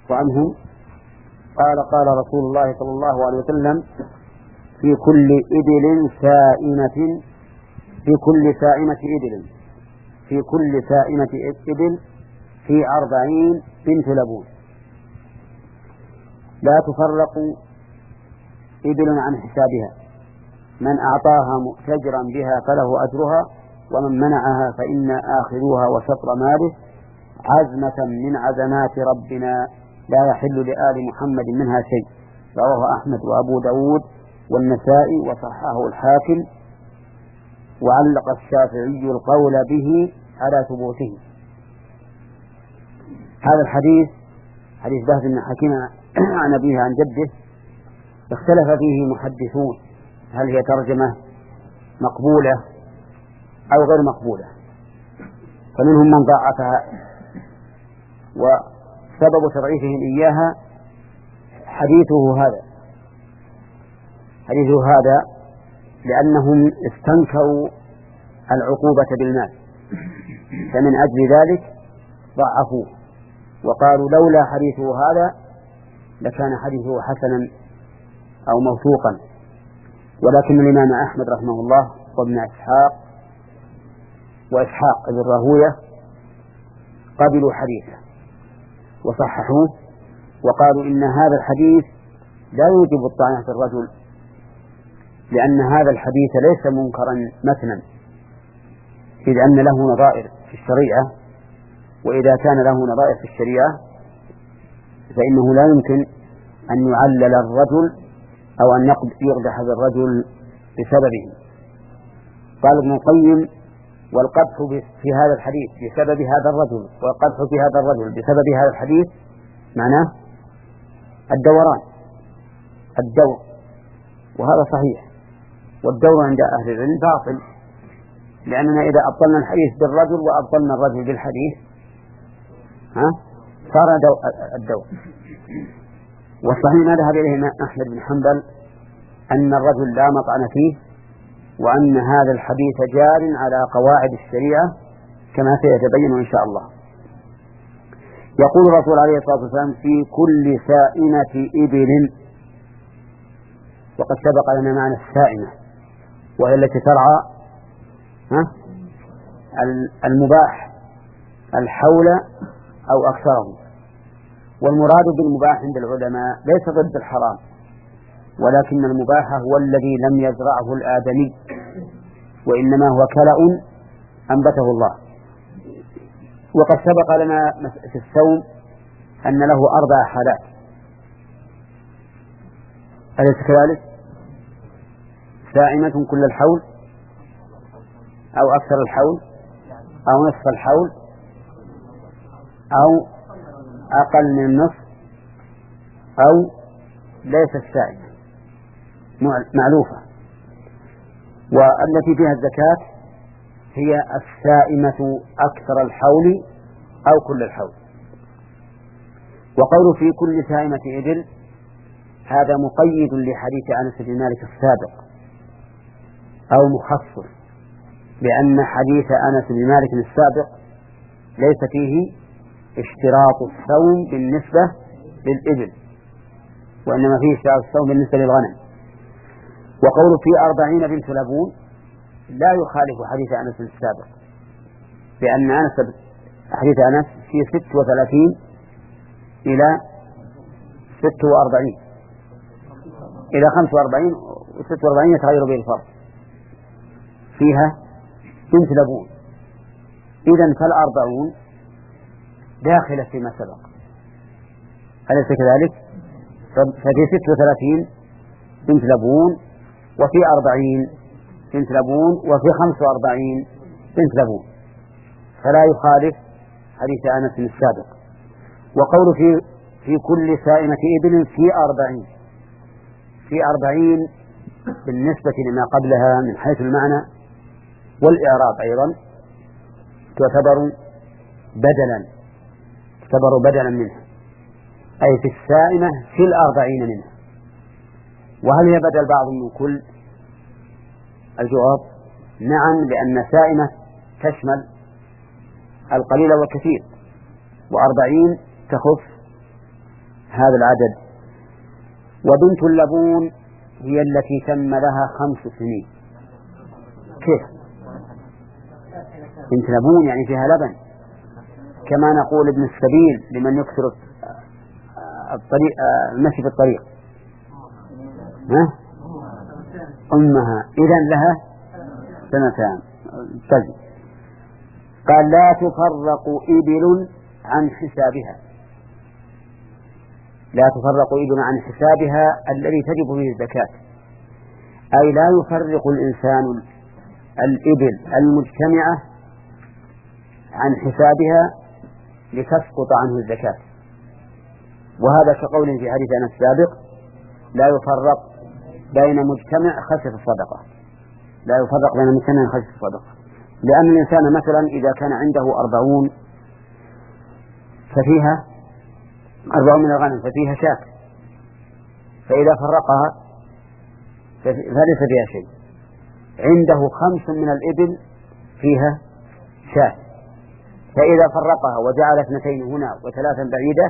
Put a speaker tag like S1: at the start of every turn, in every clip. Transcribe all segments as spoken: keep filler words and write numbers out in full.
S1: وعنه قال قال رسول الله صلى الله عليه وسلم في كل إبل سائمة في كل سائمة إبل في كل سائمة إبل في أربعين بنت لبون لا تفرق إبل عن حسابها، من أعطاها مؤتجرا بها فله أجرها، ومن منعها فإن آخذوها وشطر ماله عزمة من عزمات ربنا لا يحل لآل محمد منها شيء. رواه أحمد وأبو داود والنسائي وصححه الحاكم، وعلق الشافعي القول به على ثبوته. هذا الحديث حديث بهز بن حكيم عن أبيه عن جده اختلف فيه محدثون، هل هي ترجمة مقبولة أو غير مقبولة، فمنهم من ضاعفها، وسبب تضعيفهم إياها حديثه هذا حديثه هذا لأنهم استنكروا العقوبة بالمال، فمن أجل ذلك ضعفوه وقالوا لولا حديثه هذا لكان حديثه حسنا أو موثوقا. ولكن الإمام أحمد رحمه الله وابن إسحاق وإسحاق بن راهوية قبلوا حديثه وصححوه، وقالوا إن هذا الحديث لا يوجب الطعنة في الرجل، لأن هذا الحديث ليس منكرا مثلا، إذ أن له نظائر في الشريعة، وإذا كان له نظائر في الشريعة فإنه لا يمكن أن يعلل الرجل أو أن يقدح بالرجل بسببه. قال ابن القيم والقدح في هذا الحديث بسبب هذا الرجل والقدح في هذا الرجل بسبب هذا الحديث معناه الدوران الدور، وهذا صحيح، والدور عند أهل العلم باطل، لأننا إذا أبطلنا الحديث بالرجل وأبطلنا الرجل بالحديث ها صار الدور. والصحيح ما ذهب إليه أحمد بن حنبل أن الرجل لا مطعن فيه، وأن هذا الحديث جار على قواعد الشريعة كما سيتبين إن شاء الله. يقول الرسول عليه الصلاة والسلام في كل سائمة إبل، وقد سبق لنا معنى السائمة وهي التي ترعى المباح الحول أو أكثره. والمراد بالمباح عند العلماء ليس ضد الحرام، ولكن المباح هو الذي لم يزرعه الآدمي، وإنما هو كلأ أنبته الله. وقد سبق لنا في الصوم أن له أربع حالات، أليس كذلك؟ سائمة كل الحول أو أكثر الحول أو نصف الحول أو أقل من النصف أو ليس السائمة معلوفة. والتي فيها الزكاة هي السائمة أكثر الحول أو كل الحول. وقول في كل سائمة إبل هذا مقيد لحديث أنس بن مالك السابق أو مخصص، لأن حديث أنس بن مالك السابق ليس فيه اشتراط الصوم بالنسبة للإبل، وإنما فيه اشتراط الصوم بالنسبة للغنم. وقول في أربعين بنت لبون لا يخالف حديث أنس السابق، لأن أنس حديث أنس في ست وثلاثين إلى ست وأربعين إلى خمس وأربعين وست وأربعين يتغير به الفرق، فيها بنت لبون. إذن فالأربعون داخلة فيما سبق، أليس كذلك؟ ففي ست وثلاثين بنت لبون، وفي أربعين بنت لبون، وفي خمس وأربعين بنت لبون، فلا يخالف حديث أنس السابق. وقول في في كل سائمة إبل في أربعين في أربعين بالنسبة لما قبلها من حيث المعنى والإعراب أيضا تعتبر بدلا تعتبر بدلا منها، أي في السائمة في الأربعين منها. وهل هي بدل بعض من كل؟ الجواب نعم، لأن سائمة تشمل القليل والكثير، وأربعين تخص هذا العدد. وبنت اللبون هي التي تم لها خمس سنين. كيف بنت لبون؟ يعني فيها لبن، كما نقول ابن السبيل لمن يكثر الطريق المشي في الطريق. ها؟ أمها إذن لها سنتان. طيب قال لا تفرق إبل عن حسابها، لا تفرق إبل عن حسابها الذي تجب فيه الزكاة، أي لا يفرق الإنسان الإبل المجتمعة عن حسابها لتسقط عنه الزكاة. وهذا كقول في حديث أنس السابق لا يفرق بين مجتمع خشية الصدقة، لا يفرق بين مجتمع خشية الصدقة، لأن الإنسان مثلا إذا كان عنده أربعون ففيها أربعون من الغنم ففيها شاة، فإذا فرقها فليس فيها شيء. عنده خمس من الإبل فيها شاة، فإذا فرقها وجعل اثنتين هنا وثلاثا بعيدة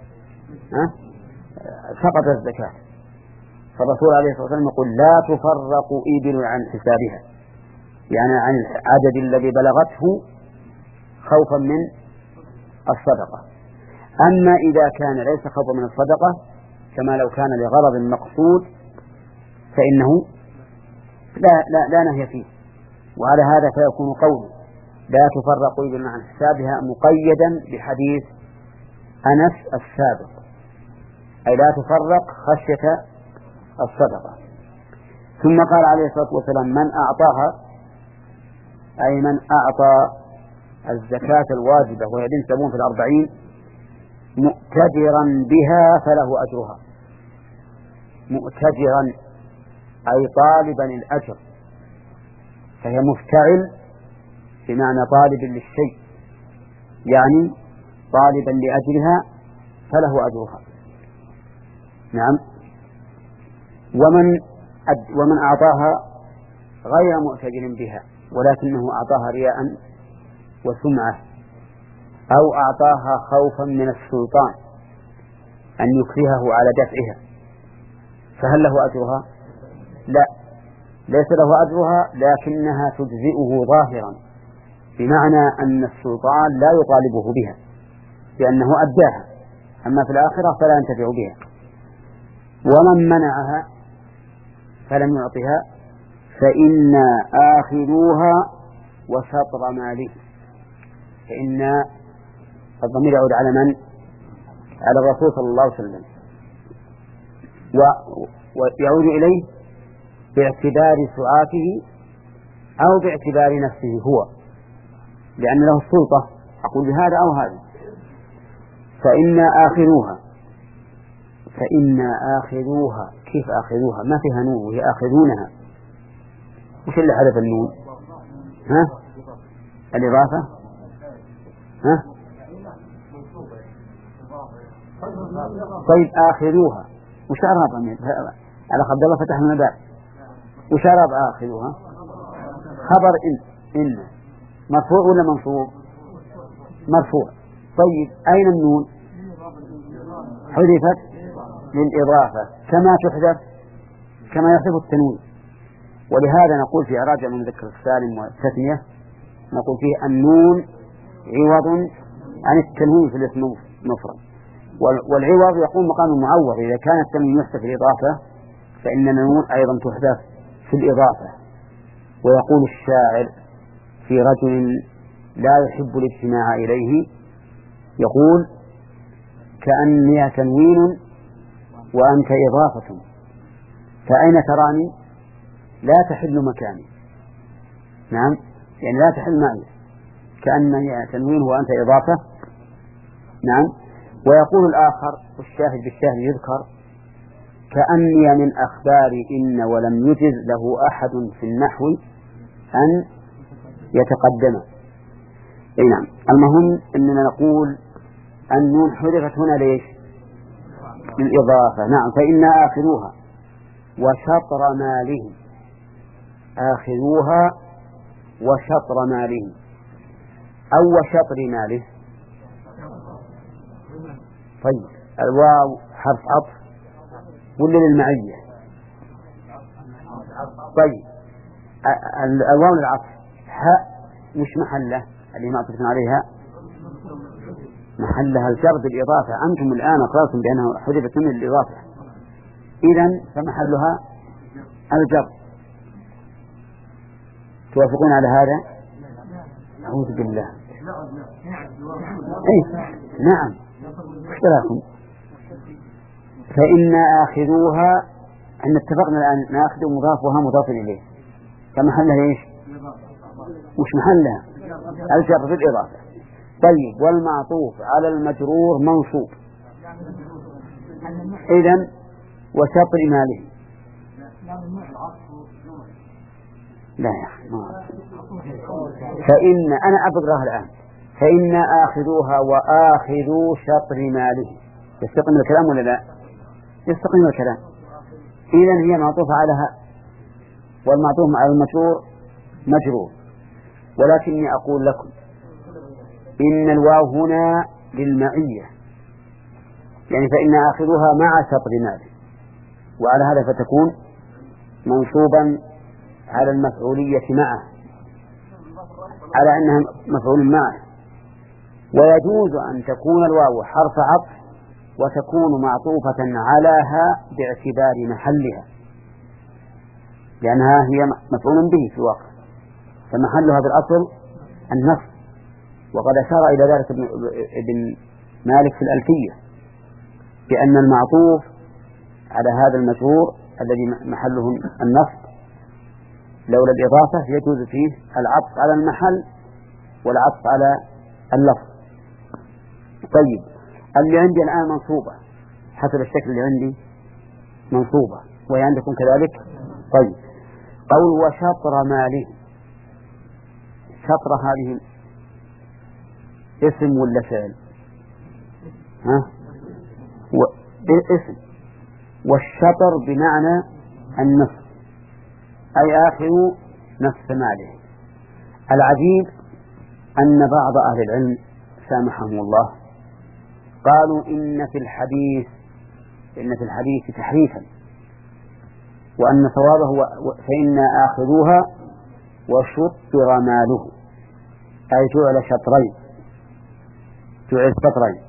S1: سقط الزكاة. فالرسول عليه الصلاة والسلام يقول لا تفرق إبل عن حسابها، يعني عن العدد الذي بلغته خوفا من الصدقة. أما إذا كان ليس خوفا من الصدقة كما لو كان لغرض مقصود فإنه لا, لا, لا نهي فيه. وعلى هذا فيكون قوله لا تفرق إبل عن حسابها مقيدا بحديث أنس السابق، أي لا تفرق خشية الصدقة. ثم قال عليه الصلاة والسلام من أعطاها، أي من أعطى الزكاة الواجبة وهي بنت لبون في الأربعين مؤتجرا بها فله أجرها. مؤتجرا أي طالبا الأجر، فهي مفتعل بمعنى طالب للشيء، يعني طالبا لأجرها فله أجرها. نعم. ومن ومن أعطاها غير مؤتجر بها ولكنه أعطاها رياء وسمعة، أو أعطاها خوفا من السلطان أن يكرهه على دفعها، فهل له أجرها؟ لا، ليس له أجرها، لكنها تجزئه ظاهرا، بمعنى أن السلطان لا يطالبه بها لأنه أداها، أما في الآخرة فلا ينتفع بها. ومن منعها فلم يعطها فإنا آخذوها وشطر ماله. فإن الضمير يعود على من؟ على الرسول صلى الله عليه وسلم، ويعود إليه باعتبار سعاته أو باعتبار نفسه هو، لأن له السلطة أقول بهذا أو هذا. فإنا آخذوها، فإنا آخذوها، كيف آخذوها؟ ما فيها نون وهي آخذونها. وش اللي حدث النون؟ ها؟ الإضافة؟ ها؟ طيب آخذوها وش أراب على خبر الله فتح من الباب، وش أراب آخذوها؟ خبر إن إن مرفوع ولا منصوب؟ مرفوع. طيب أين النون؟ حذفت للإضافة كما تحذف كما يحذف التنوين. ولهذا نقول في إعراب من ذكر السالم والتثنية نقول فيه النون عوض عن التنوين في الاسم مفرد، والعوض يقوم مقام المعوض. إذا كان التنوين يحذف الإضافة فإن النون أيضا تحذف في الإضافة. ويقول الشاعر في رجل لا يحب الاجتماع إليه يقول كأني تنوين وأنت إضافة، فأين تراني؟ لا تحل مكاني. نعم، يعني لا تحل معي، كأني تنوين وأنت إضافة. نعم. ويقول الآخر والشاهد بالشاهد يذكر كأني من أخبار إن ولم يجز له أحد في النحو أن يتقدم. أي نعم. المهم أننا نقول النون حذفت هنا ليش؟ للإضافة. نعم. فإنا آخذوها وشطر مالهم، آخذوها وشطر مالهم أو وشطر ماله. طيب الواو حرف عطف ولا للمعية؟ طيب الواو العطف هاء مش محله اللي معطوف عليها محلها الجر بالإضافة. أنتم الآن أقررتم بأنه حذفت من الإضافة، إذن فمحلها الجر. توافقون على هذا؟ أعوذ بالله. أي نعم اختلافكم. فإن آخذوها أن اتفقنا الآن نأخذ مضافها مضاف إليه فمحلها إيش؟ مش محلها الجر بالإضافة. طيب والمعطوف على المجرور منصوب إذن وشطر ماله. لا يا أخي ما فإن أنا أبغاها الآن فإن آخذوها وآخذوا شطر ماله يستقيم الكلام ولا لا؟ يستقيم الكلام. إذن هي معطوفة على هاء والمعطوف على المجرور مجرور. ولكني أقول لكم إن الواو هنا للمعية، يعني فإن آخذوها مع شطر ماله، وعلى هذا فتكون منصوبا على المفعولية معه على أنها مفعول معه. ويجوز أن تكون الواو حرف عطف وتكون معطوفة علىها باعتبار محلها لأنها هي مفعول به في الواقع فمحلها بالأصل النصب. وقد أشار إلى ذلك ابن مالك في الألفية بأن المعطوف على هذا المجرور الذي محله النصب لولا الإضافة يجوز فيه العطف على المحل والعطف على اللفظ. طيب اللي عندي الآن منصوبة حسب الشكل اللي عندي منصوبة وهي عندكم كذلك. طيب قول وشطر ماله، شطر هذه اسم ولا فعل؟ ها و... اسم. والشطر بمعنى النصف أي آخر نصف ماله. العجيب أن بعض أهل العلم سامحهم الله قالوا إن في الحديث إن في الحديث تحريفا وأن صوابه فإن آخذوها وشطر ماله أي جعل شطرين جعل شطرين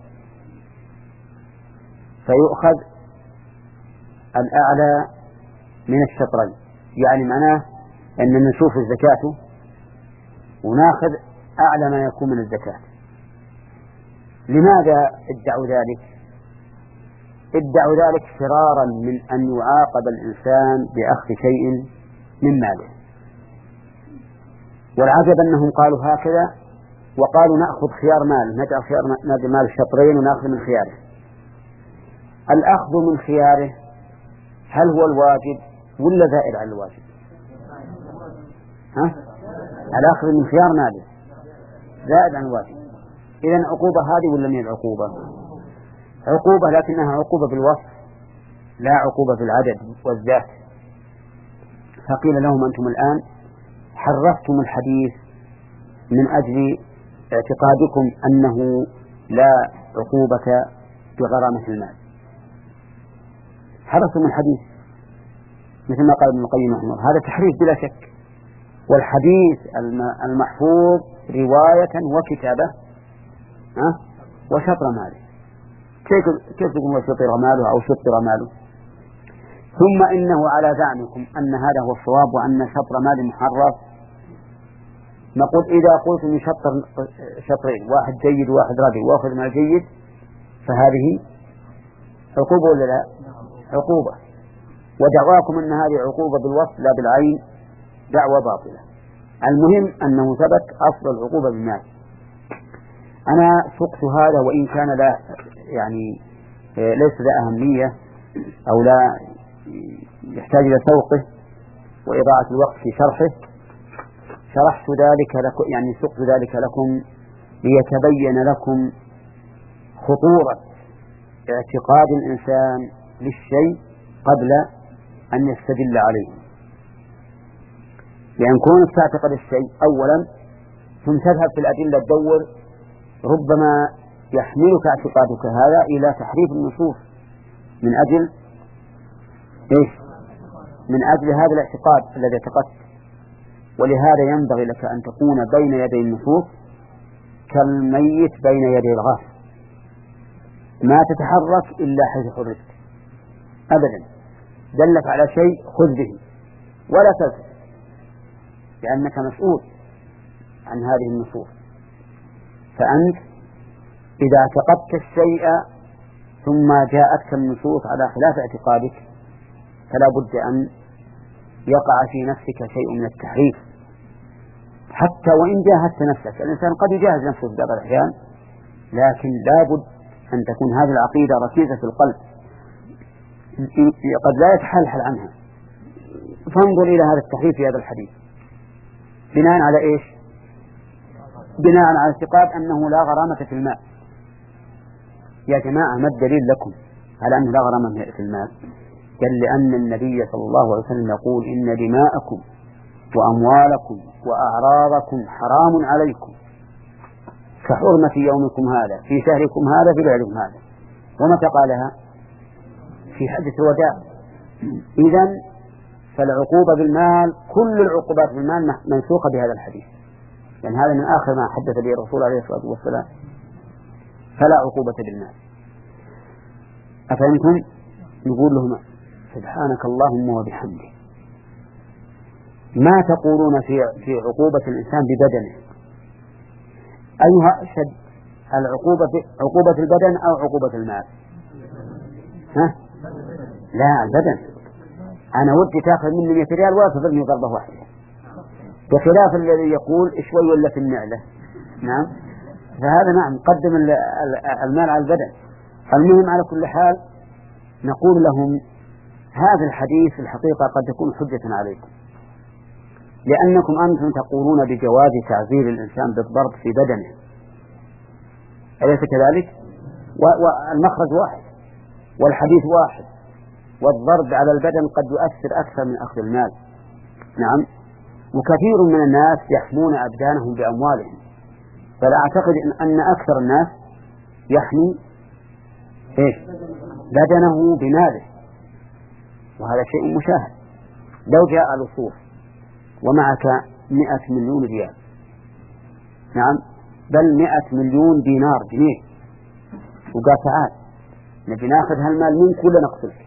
S1: فيؤخذ الأعلى من الشطرين، يعني معناه أن نشوف الزكاة وناخذ أعلى ما يكون من الزكاة. لماذا ادعوا ذلك؟ ادعوا ذلك فرارا من أن يعاقب الإنسان بأخذ شيء من ماله. والعجب أنهم قالوا هكذا وقالوا نأخذ خيار مال، نجعل خيار مال الشطرين ونأخذ من خياره. الأخذ من خياره هل هو الواجب ولا زائد على الواجب؟ ها؟ الأخذ من خيار ماله زائد عن الواجب. إذن عقوبة هذه ولا من العقوبة؟ عقوبة لكنها عقوبة بالوصف لا عقوبة بالعدد والذات. فقيل لهم أنتم الآن حرفتم الحديث من أجل اعتقادكم أنه لا عقوبة بغرامة المال. حرفتم الحديث مثل ما قال ابن القيم رحمه الله، هذا تحريف بلا شك. والحديث المحفوظ رواية وكتابة ها وشطر ماله. كيف كيف تقول وشطر ماله أو شطر ماله؟ ثم إنه على زعمكم أن هذا هو الصواب وأن شطر مال محرف. نقول إذا قلتم شطر شطرين واحد جيد وواحد رديء وأخذ ما جيد فهذه عقوبة ولا لا؟ عقوبة. ودعواكم أن هذه عقوبة بالوصف لا بالعين دعوة باطلة. المهم أنه ثبت أصل العقوبة بالمال. أنا سقت هذا وإن كان لا يعني ليس ذا أهمية أو لا يحتاج إلى سوقه وإضاعة الوقت في شرحه. شرحت ذلك لكم يعني سقت ذلك لكم ليتبين لكم خطورة اعتقاد الإنسان للشيء قبل أن يستدل عليه. لأن كونك تعتقد الشيء أولا ثم تذهب في الأدلة تدور ربما يحملك اعتقادك هذا إلى تحريف النصوص من أجل إيش؟ من أجل هذا الاعتقاد الذي اعتقدت. ولهذا ينبغي لك أن تكون بين يدي النصوص كالميت بين يدي الغاص، ما تتحرك إلا حيث حركت أبدا. دلك على شيء خذ به ولا تلتفت، لأنك مسؤول عن هذه النصوص. فأنت إذا اعتقدت الشيء ثم جاءتك النصوص على خلاف اعتقادك فلا بد أن يقع في نفسك شيء من التحريف، حتى وإن جاهدت نفسك. الإنسان قد يجاهد نفسه في بعض الأحيان، لكن لا بد أن تكون هذه العقيدة ركيزة في القلب قد لا يتحلحل عنها. فانظر إلى هذا التحريف في هذا الحديث بناء على إيش؟ بناء على اعتقاد أنه لا غرامة في المال. يا جماعة ما الدليل لكم على أنه لا غرامة في المال؟ قال لأن النبي صلى الله عليه وسلم يقول إن دماءكم وأموالكم وأعراضكم حرام عليكم كحرمة يومكم هذا في شهركم هذا في بلدكم هذا. ومتى قالها؟ في حدث الوداع. إذن فالعقوبة بالمال كل العقوبات بالمال منسوخة بهذا الحديث، لأن يعني هذا من آخر ما حدث به الرسول عليه الصلاة والسلام. فلا عقوبة بالمال. أفهمتم؟ نقول لهم سبحانك اللهم وبحمدك، ما تقولون في في عقوبة الإنسان ببدنه؟ أيها أشد، العقوبة عقوبة البدن أو عقوبة المال؟ ها؟ لا، البدن. أنا ودي تأخذ مني مئة ريال ولا تضرني ضربة واحدة، بخلاف الذي يقول شوي ولا في النعلة. نعم، فهذا نعم قدم المال على البدن. المهم على كل حال نقول لهم هذا الحديث الحقيقة قد يكون حجة عليكم، لأنكم أنتم تقولون بجواز تعزير الإنسان بالضرب في بدنه، أليس كذلك؟ والمخرج واحد والحديث واحد، والضرب على البدن قد يؤثر أكثر من أخذ المال. نعم، وكثير من الناس يحمون أبدانهم بأموالهم، فلا أعتقد أن أكثر الناس يحمي إيش؟ بدنه بماله، وهذا شيء مشاهد. لو جاء لصوص ومعك مئة مليون ريال، نعم بل مئة مليون دينار جنيه، وقال تعال نبي ناخذ هالمال منك ولا نقتلك،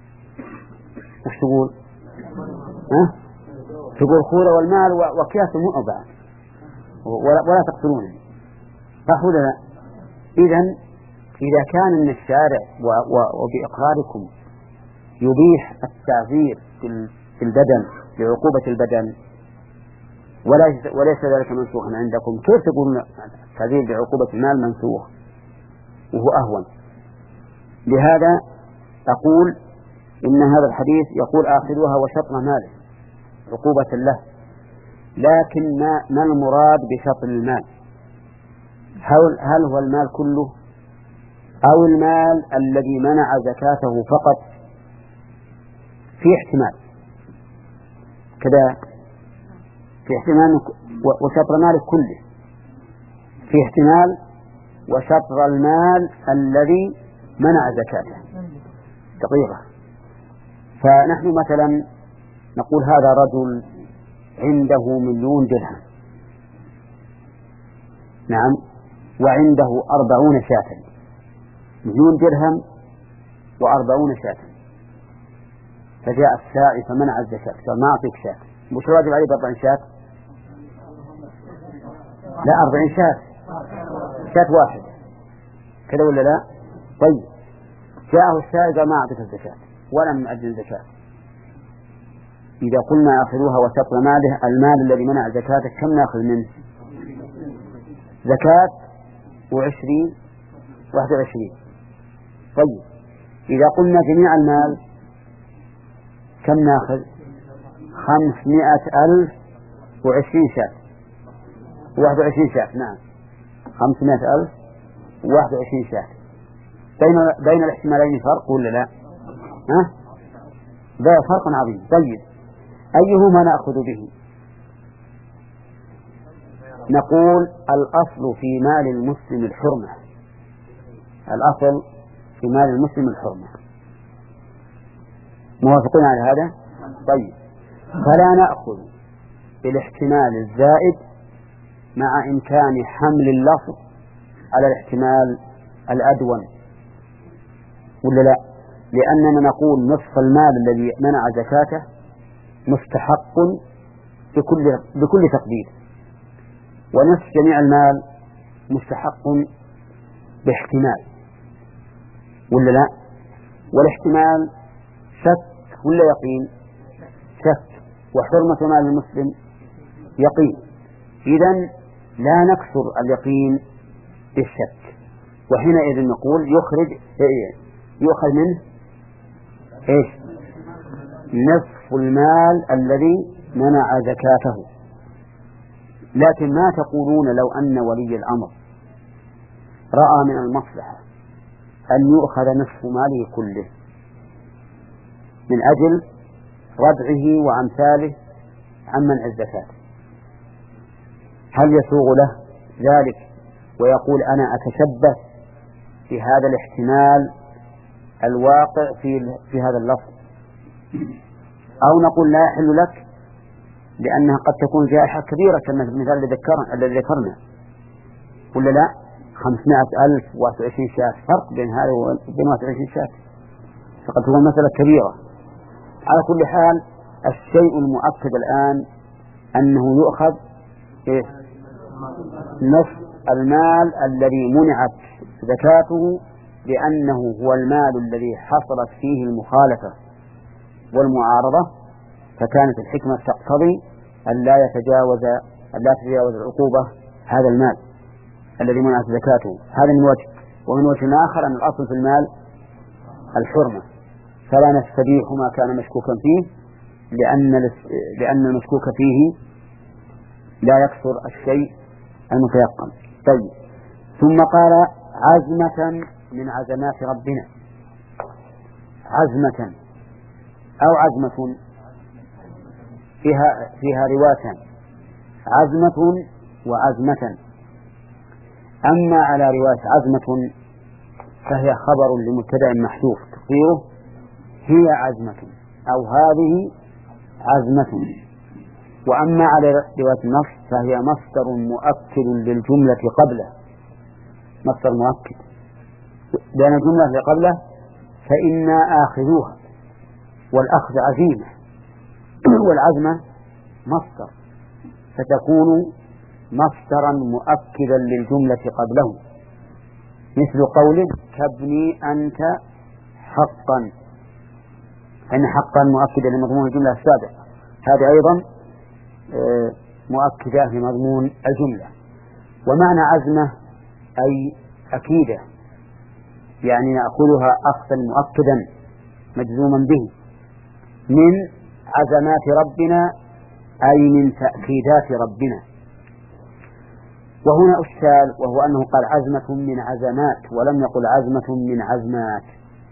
S1: وش تقول؟ ها؟ تقول خوله والمال وكياس مؤبع ولا, ولا تقتلونني، صح ولا لا؟ إذن إذا كان من الشارع وبإقراركم يبيح التعذير في البدن بعقوبة البدن وليس ذلك منسوخا عندكم، كيف تقولون التعذير بعقوبة المال منسوخ وهو أهون؟ لهذا أقول إن هذا الحديث يقول آخذوها وشطر ماله عقوبة له، لكن ما, ما المراد بشطر المال؟ هل, هل هو المال كله أو المال الذي منع زكاته فقط؟ في احتمال كذا، في احتمال وشطر ماله كله، في احتمال وشطر المال الذي منع زكاته تقريبا. فنحن مثلا نقول هذا رجل عنده مليون درهم، نعم، وعنده أربعون شاة، مليون درهم وأربعون شاة، فجاء الساعي فمنع الزكاة، قال ما أعطيك شاة، وش واجب عليه بأربعين شاة؟ لا، أربعين شاة، شاة واحد كذا ولا لا؟ طيب جاءه الساعي قال ما أعطيك الزكاة ولم أجل الزكاة. إذا قلنا أخذوها وشطر ماله، المال الذي منع زكاته كم نأخذ منه؟ زكاة وعشرين واحد وعشرين. طيب إذا قلنا جميع المال كم نأخذ؟ خمسمائة ألف وعشرين شاة، واحد وعشرين شاة، نعم خمسمائة ألف وواحد وعشرين شاة. بين بين الاحتمالين فرق ولا لا؟ ها؟ ده فرق عظيم. طيب أيهما نأخذ به؟ نقول الأصل في مال المسلم الحرمة، الأصل في مال المسلم الحرمة، موافقون على هذا؟ طيب، فلا نأخذ بالاحتمال الزائد مع إمكان حمل اللفظ على الاحتمال الأدون، ولا لا؟ لأننا نقول نصف المال الذي منع زكاته مستحق بكل بكل تقدير، ونصف جميع المال مستحق باحتمال، ولا لا؟ والاحتمال شك ولا يقين؟ شك، وحرمة مال المسلم يقين. إذن لا نكسر اليقين بالشك، وحينئذ نقول يخرج يؤخذ منه إيش؟ نصف المال الذي منع زكاته. لكن ما تقولون لو أن ولي الأمر رأى من المصلحة أن يؤخذ نصف ماله كله من أجل ردعه وأمثاله عن منع الزكاة، هل يسوغ له ذلك ويقول أنا أتشبه بهذا الاحتمال الواقع في في هذا اللفظ، أو نقول لا يحل لك لأنها قد تكون جائحة كبيرة كما في المثال الذي ذكرنا الذي ذكرنا ولا لا؟ خمسمائة ألف وواحد وعشرين شاة، فرق بين هذا وبين واحد وعشرين شاة، فقد تكون مسألة كبيرة. على كل حال الشيء المؤكد الآن أنه يؤخذ إيه؟ نصف المال الذي منعت زكاته، لأنه هو المال الذي حصلت فيه المخالفة والمعارضة، فكانت الحكمة تقتضي أن لا يتجاوز أن لا تتجاوز العقوبة هذا المال الذي منعت زكاته. هذا من وجه، ومن وجه آخر أن الأصل في المال الحرمة، فلا نستبيح ما كان مشكوكا فيه، لأن لأن المشكوك فيه لا يكثر الشيء المتيقن. طيب، ثم قال عزمة من عزمات ربنا، عزمة أو عزمة فيها فيها روايتان، عزمة وعزمة. أما على رواية عزمة فهي خبر لمبتدأ محذوف تقديره هي عزمة أو هذه عزمة. وأما على رواية النص فهي مصدر مؤكد للجملة قبله، مصدر مؤكد لأن الجملة اللي قبله فإنا آخذوها، والأخذ عزيمة، والعزمة مصدر، فتكون مصدرا مؤكدا للجملة قبله، مثل قوله كابني أنت حقا، أن حقا مؤكدا لمضمون الجملة السابقة، هذه أيضا مؤكدة لمضمون الجملة. ومعنى عزمة أي أكيدة، يعني نأخذها أخذا مؤكدا مجزوما به، من عزمات ربنا أي من تأكيدات ربنا. وهنا أشكال، وهو أنه قال عزمة من عزمات ولم يقل عزمة من عزمات.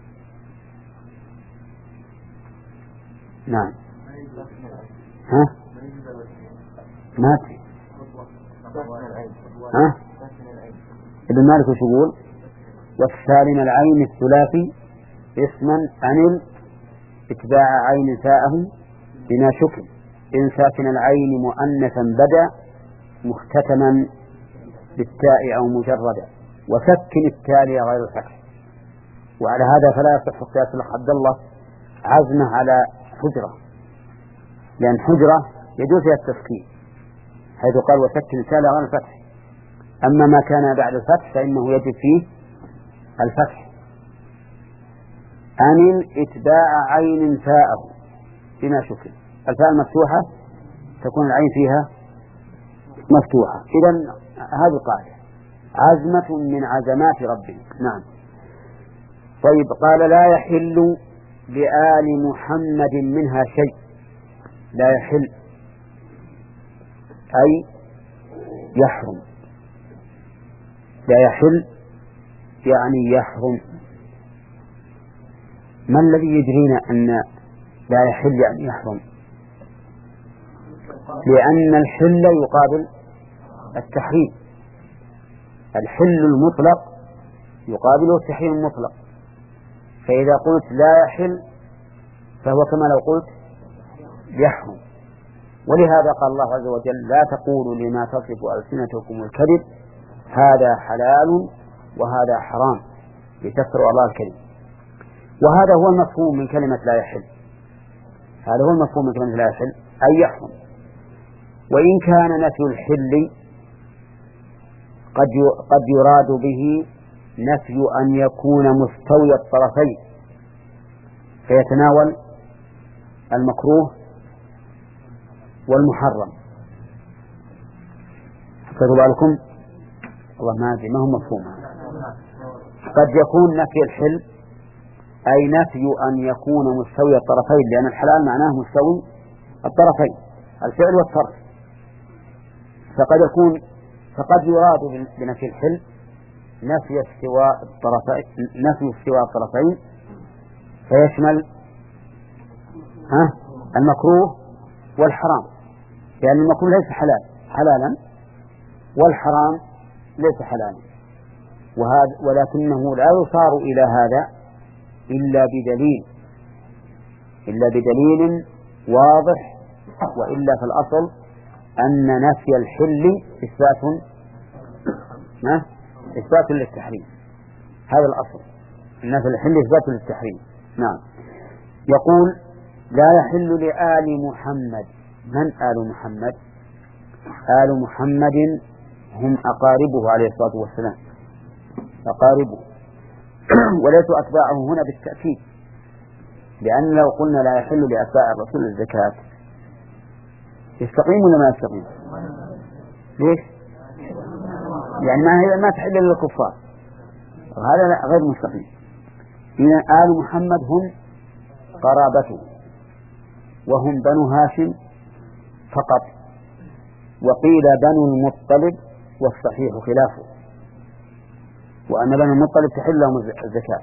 S1: نعم، ها مات ها ابن مالك وش يقول؟ والسالم العين الثلاثي اسما أنل اتباع عين ثاءه بما شكل، إن ساكن العين مؤنثا بدا مختتما بالتاء أو مجردا، وسكن التالي غير الفتح. وعلى هذا فلا يصح قياس الأخ عبد الله عزمة على حجرة، لأن حجرة يجوز فيها التسكين حيث قال وسكن التالي غير الفتح، أما ما كان بعد الفتح فإنه يجب فيه الفتح. أن اتباع عين ثاءه بما شكل، الفاء المفتوحة تكون العين فيها مفتوحة. إذن هذه القاعدة عزمة من عزمات ربنا. نعم. طيب، قال لا يحل لآل محمد منها شيء، لا يحل أي يحرم، لا يحل يعني يحرم. ما الذي يدرينا أن لا يحل يعني يحرم؟ لأن الحل يقابل التحريم، الحل المطلق يقابله التحريم المطلق، فإذا قلت لا يحل فهو كما لو قلت يحرم. ولهذا قال الله عز وجل لا تقولوا لما تصف ألسنتكم الكذب هذا حلال وهذا حرام لتفتروا الله الكذب. وهذا هو المفهوم من كلمة لا يحل، هذا هو المفهوم من كلمة لا يحل أي يحرم. وإن كان نفي الحل قد قد يراد به نفي أن يكون مستوي الطرفين فيتناول المكروه والمحرم. خذوا بالكم الله ما أدري ما هو مفهوم. قد يكون نفي الحل أي نفي أن يكون مستوي الطرفين، لأن الحلال معناه مستوي الطرفين الفعل والترك، فقد يكون فقد يراد بنفي الحل نفي استواء الطرفين نفي استواء الطرفين فيشمل ها المكروه والحرام، لأن يعني المكروه ليس حلال حلالا والحرام ليس حلالا، وهذا ولكنه لا يصار إلى هذا إلا بدليل إلا بدليل واضح، وإلا في الأصل أن نفي الحل إثبات ما إثبات للتحريم، هذا الأصل نفي الحل إثبات للتحريم. نعم. يقول لا يحل لآل محمد. من آل محمد؟ آل محمد هم أقاربه عليه الصلاة والسلام، أقاربه وليسوا أتباعه هنا بالتأكيد، لأن لو قلنا لا يحل لأتباع الرسول الزكاة يستقيم ولا ما يستقيم؟ ليش؟ يعني ما هي ما تحل للكفار، وهذا غير مستقيم. إذن آل محمد هم قرابته وهم بنو هاشم فقط، وقيل بنو المطلب والصحيح خلافه، وأن بنو المطلب تحل لهم الزكاة،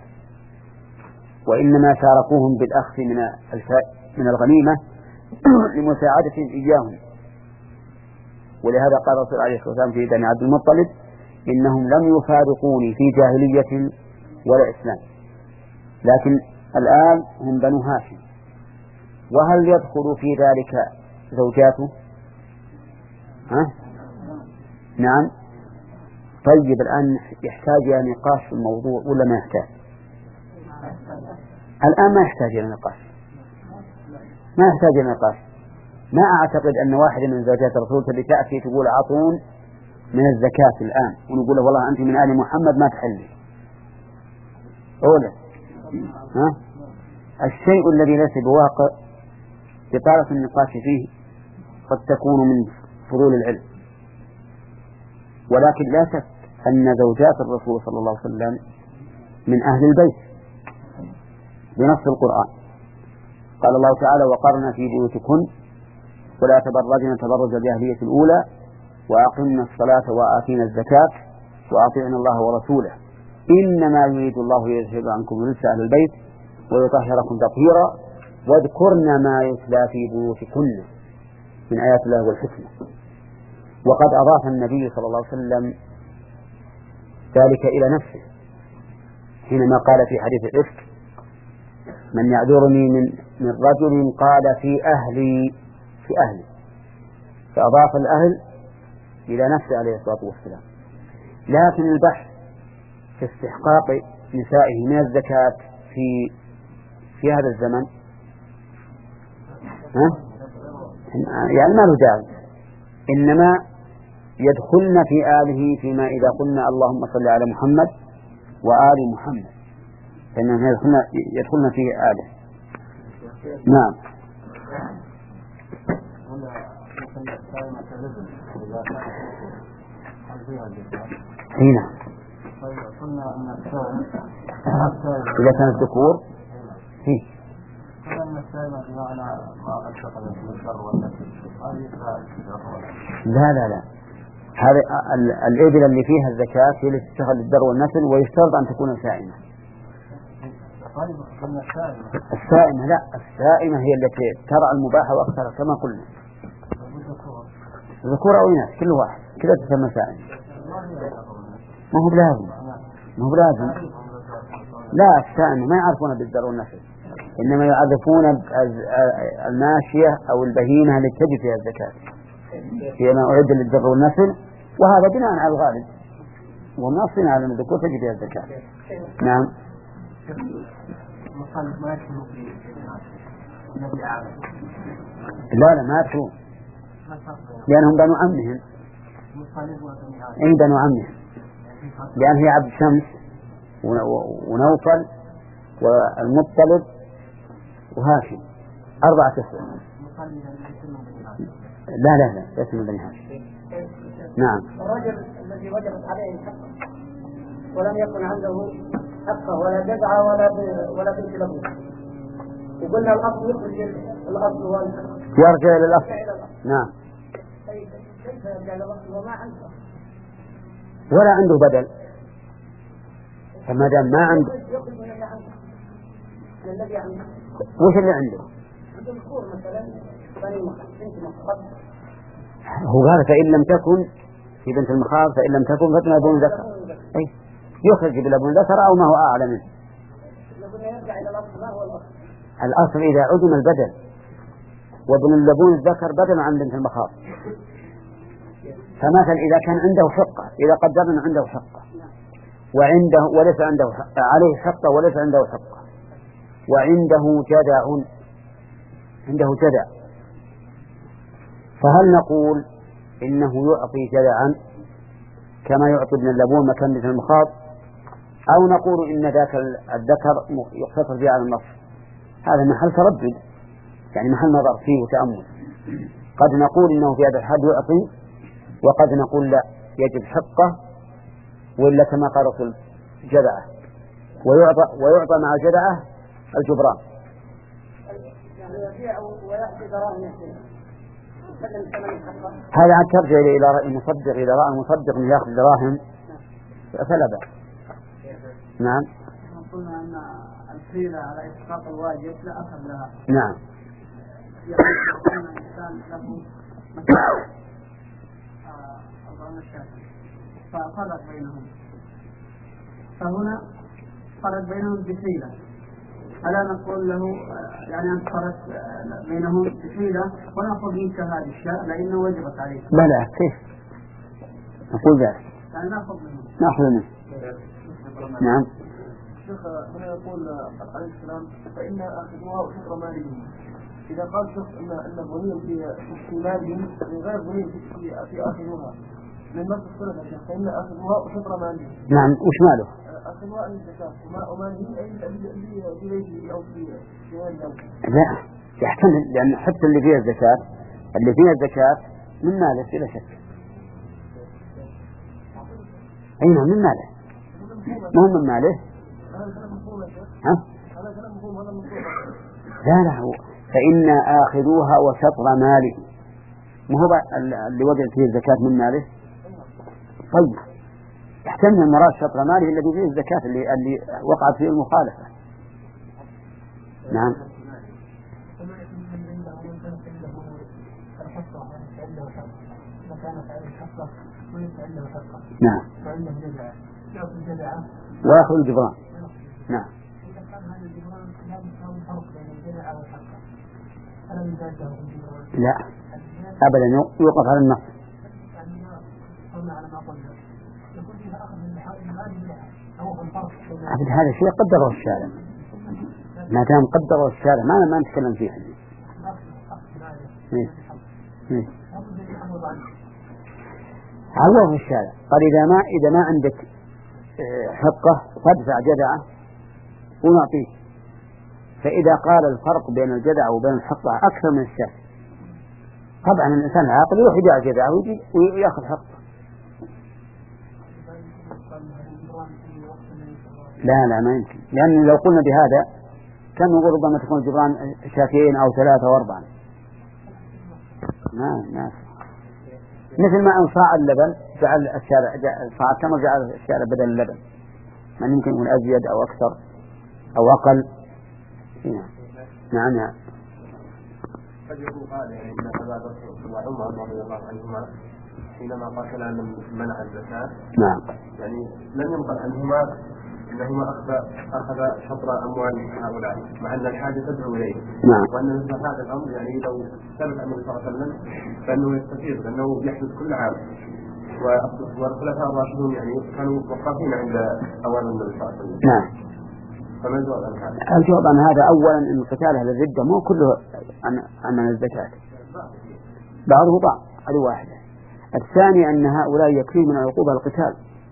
S1: وإنما شاركوهم بالأخذ من من الغنيمة لمساعدتهم إياهم. ولهذا قال الرسول عليه الصلاة والسلام في بني عبد المطلب إنهم لم يفارقوني في جاهلية ولا إسلام، لكن الآن هم بنو هاشم. وهل يدخل في ذلك زوجاته؟ ها؟ نعم. طيب الآن يحتاج إلى نقاش في الموضوع ولا ما يحتاج؟ الآن ما يحتاج إلى نقاش، ما يحتاج إلى نقاش. ما أعتقد أن واحد من زوجات الرسول تبي تأتي تقول أعطون من الزكاة الآن ونقول له والله أنت من آل محمد ما تحلي أولا. ها؟ الشيء الذي ليس بواقع إطالة النقاش فيه قد تكون من فضول العلم، ولكن لا شك أن زوجات الرسول صلى الله عليه وسلم من أهل البيت بنص القرآن. قال الله تعالى وقرن في بيوتكن ولا تبرجن تبرج الجاهلية الأولى وأقمنا الصلاة وآتينا الزكاة وأطيعنا الله ورسوله إنما يريد الله يذهب عنكم رجس أهل البيت ويطهركم تطهيرا واذكرن ما يتلى في بيوتكن من آيات الله والحكمة. وقد أضاف النبي صلى الله عليه وسلم ذلك إلى نفسه حينما قال في حديث الإفك من يعذرني من من رجل قال في أهلي في أهلي، فأضاف الأهل إلى نفسه عليه الصلاة والسلام. لكن البحث في استحقاق نسائه من الزكاة في في هذا الزمن ها؟ يعني ما له داعي، إنما يدخلن في آله فيما إذا قلنا اللهم صل على محمد وآل محمد فإنهم يدخلن, يدخلن في آله. نعم. هنا إذا كان الذكور فيه لا لا لا هذا الإبل اللي فيها الزكاة هي اللي تشتغل الدر والنسل ويشترط أن تكون سائمة. السائمة لا السائمة هي التي ترعى المباح وأكثر كما قلنا ذكور أو إناث كل واحد كذا تسمى سائمة. ما هو بلازم ما هو بلازم لا السائمة ما يعرفون بالدر والنسل إنما يعرفون الماشية أو البهيمة التي تجب فيها الزكاة فيما أعد للذر والنسل، وهذا بناء على الغالب ونصنا على أن الذكور تجب فيها الزكاة. نعم. لا لا ما يكون، لأنهم بنو عمهم. أي بنو عمهم، لأن هي عبد شمس ونوفل والمطلب وهاشم أربعة أسر. لا لا لا ليس من بني هاشم. نعم.
S2: الرجل الذي وجبت عليه الحقه ولم يكن عنده حقه ولا جدعة ولا ولا بنت له، وقلنا الأصل يخرج الأصل والحق
S1: يرجع إلى الأصل. نعم.
S2: كيف يرجع إلى الأصل وما عنده
S1: ولا عنده بدل؟ فما دام ما عنده وش اللي عنده؟
S2: عنده الكور مثلا بنت مخاض.
S1: هو قال فإن لم تكن في بنت المخاض فإن لم تكن فابن أبون ذكر. أي يخرج بالأبون ذكر أو ما هو أعلى منه.
S2: يرجع إلى الأصل. ما هو الأصل؟
S1: الأصل إذا عدم البدل، وابن اللبون الذكر بدل عن بنت المخاض. فمثلا إذا كان عنده حقة، إذا قدرنا عنده حقة وعنده وليس عنده حقة، عليه حقة وليس عنده حقة، وعنده جدع، عنده جدع، فهل نقول إنه يعطي جدعا كما يعطي ابن اللبون مكان بنت المخاض، أو نقول إن ذاك الذكر يقتصر فيه على النص؟ هذا محل تردد، يعني محل نظر فيه وتأمل. قد نقول إنه في هذا الحد يعطي، وقد نقول لا يجب حقه، وإلا كما قال رسول جدعة، ويعطى, ويعطى مع جدعة الجبران. هذا عاد ترجع إلى رأي المصدق، إذا رأى المصدق أن يأخذ دراهم فلا بأس. نعم.
S2: قلنا أن الحيلة على إسقاط الواجب لا أخذ لها.
S1: نعم.
S2: يعني أن الإنسان له مثلا أربعون شاة ففرق بينهم، فهنا فرق بينهم بحيلة، ألا نقول له يعني أن فرق بينهم بحيلة ونأخذ منك هذه الشاة لأنه وجبت عليه؟
S1: لا لا كيف نقول ذلك؟
S2: يعني نأخذ منه.
S1: نأخذ منه. نعم.
S2: الشيخ هنا يقول عليه السلام فإن أخذوها وشكر مالهم. إذا قال شخص أن أن بني في مالهم من غير بني في في أخذوها من نص السنة يا شيخ، فإن أخذوها وشكر مالهم.
S1: نعم. وش ماله؟
S2: أخذوها الزكاة ومالهم أي اللي في بيته أو في في ماله.
S1: لا يحتمل، لأن حتى اللي فيها الزكاة اللي فيها الزكاة من ماله بلا شك. أي نعم من ماله، مو من ماله. ها؟ لا لا هو فإن آخذوها وشطر ماله، ما هو اللي وجد فيه الزكاة من ماله. طيب يحتمل المراد شطر ماله الذي فيه الزكاة اللي اللي وقعت فيه المخالفة. نعم. نعم. ويأخذ الجبران. نعم. لا أبدا يوقف على النص. أبدا هذا شيء قدره الشارع، ما دام قدره الشارع ما ما نتكلم فيه. عوض الشارع قال إذا ما إذا ما عندك حقه فادفع جدعة ونعطيه. فإذا قال الفرق بين الجدع وبين الحقة أكثر من الشاة، طبعا الإنسان العاقل يروح يبيع جدعة ويأخذ حقه. لا لا ما يمكن، لأن لو قلنا بهذا كان نقول ربما تكون الجبران شاتين أو ثلاثة وأربعة. ما ما مثل ما أن صاع اللبن جعل الشارع صاع التمر جعل الشارع بدل اللبن، ما يمكن يكون أزيد أو أكثر أو أقل. نعم. نعم.
S3: قد يكون قال إن أبا بكر وعمر رضي الله عنهما حينما قاتلا من منع الزكاة،
S1: نعم،
S3: يعني لم ينقل عنهما أنهما أخذ أخذ شطر أموال هؤلاء مع أن الحاجة تدعو إليه.
S1: نعم.
S3: وأن مثل هذا الأمر يعني لو ثبت النبي صلى الله عليه وسلم فإنه يستفيد لأنه يحدث كل عام. والخلفاء الراشدون يعني كانوا وقافين عند أوامر النبي صلى الله عليه وسلم.
S1: نعم.
S3: فما الجواب عن هذا؟
S1: الجواب عن هذا أولا أن قتال أهل الردة مو كله عن عن الزكاة. بعضه بعض هذه واحدة. الثاني أن هؤلاء يكفيهم من العقوبة القتال.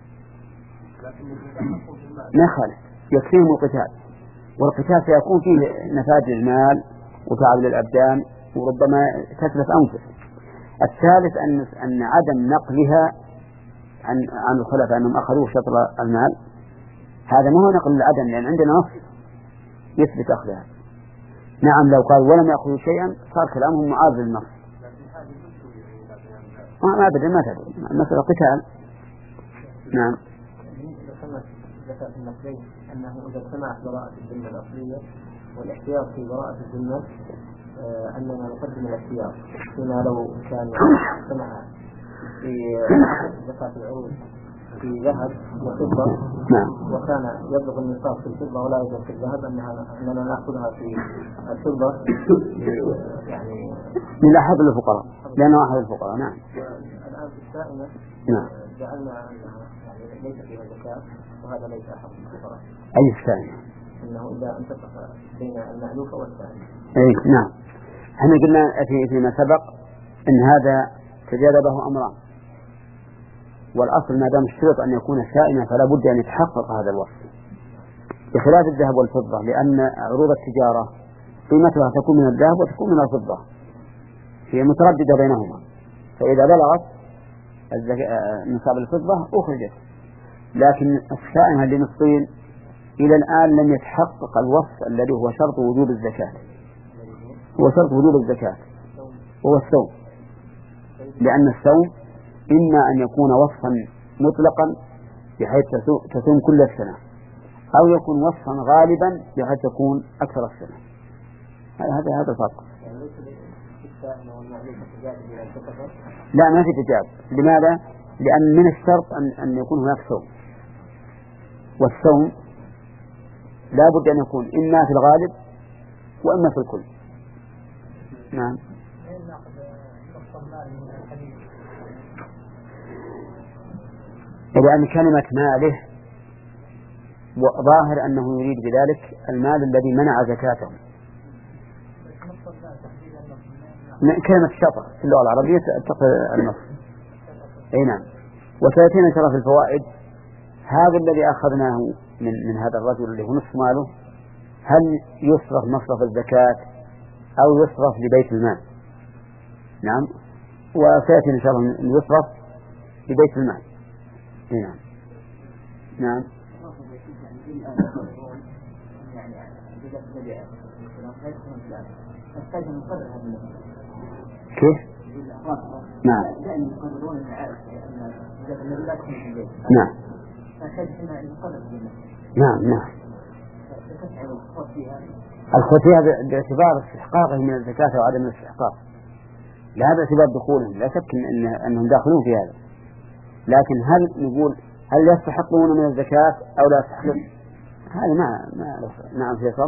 S1: ما خالف يكفيهم القتال، والقتال سيكون فيه نفاذ للمال وتعب للأبدان وربما تتلف أنفس. الثالث أن أن عدم نقلها عن عن الخلفاء أنهم أخذوه شطر المال، هذا ما هو نقل العدم، لأن عندنا نص يثبت أخذها. نعم لو قال ولم يأخذوا شيئا صار كلامهم معارض للنص. ما أبدا ما تدري مثل قتال. نعم.
S4: ذكر في النقلين أنه إذا اجتمعت براءة الذمة الأصلية والاحتياط في براءة الذمة آه أننا نقدم الاحتياط، فيما لو كان اجتمع في زكاة العروض في ذهب وفضة
S1: نعم.
S4: وكان يبلغ النصاب في الفضة ولا يبلغ في الذهب أننا نأخذها في الفضة يعني
S1: من أحد الفقراء لأنه أحد الفقراء. نعم.
S4: الآن في السائمة
S1: نعم.
S4: جعلنا أنها يعني ليس فيها زكاة وهذا ليس أحد الفقراء.
S1: أي السائمة؟
S4: إنه إذا انتفق بين المألوف والسائمة.
S1: أي نعم. احنا قلنا في فيما سبق أن هذا تجاذبه أمران، والأصل ما دام الشرط أن يكون سائما فلا بد أن يتحقق هذا الوصف، بخلاف الذهب والفضة، لأن عروض التجارة قيمتها تكون من الذهب وتكون من الفضة، هي مترددة بينهما، فإذا بلغت نصاب الفضة أخرجت. لكن السائمة اللي نصين إلى الآن لم يتحقق الوصف الذي هو شرط وجوب الزكاة، هو شرط وجوب الزكاة هو الصوم، لأن الصوم إما أن يكون وصفا مطلقا بحيث تصوم كل السنة، أو يكون وصفا غالبا بحيث تكون أكثر السنة. هذا هذا الفرق. لا ما في تجاب. لماذا؟ لأن من الشرط أن أن يكون هناك صوم، والصوم لا بد أن يكون إما في الغالب وإما في الكل. نعم. لأن كلمة ماله ظاهر أنه يريد بذلك المال الذي منع زكاته. كلمة شطر في اللغة العربية تقتضي النص. أي نعم. وسيأتينا إن شاء الله في الفوائد هذا الذي أخذناه من من هذا الرجل اللي هو نصف ماله، هل يصرف مصرف الزكاة أو يصرف لبيت المال؟ نعم. وسيأتي إن شاء الله أن يصرف لبيت المال. نعم. نعم. كيف؟ نعم. نعم. نعم. نعم. الخوض فيها باعتبار استحقاقهم من الزكاة وعدم الاستحقاق، لا باعتبار دخولهم، لا شك إن أنهم داخلون في هذا، لكن هل نقول هل يستحقون من الزكاة أو لا يستحقون؟ هذا ما ما نعم فيصل.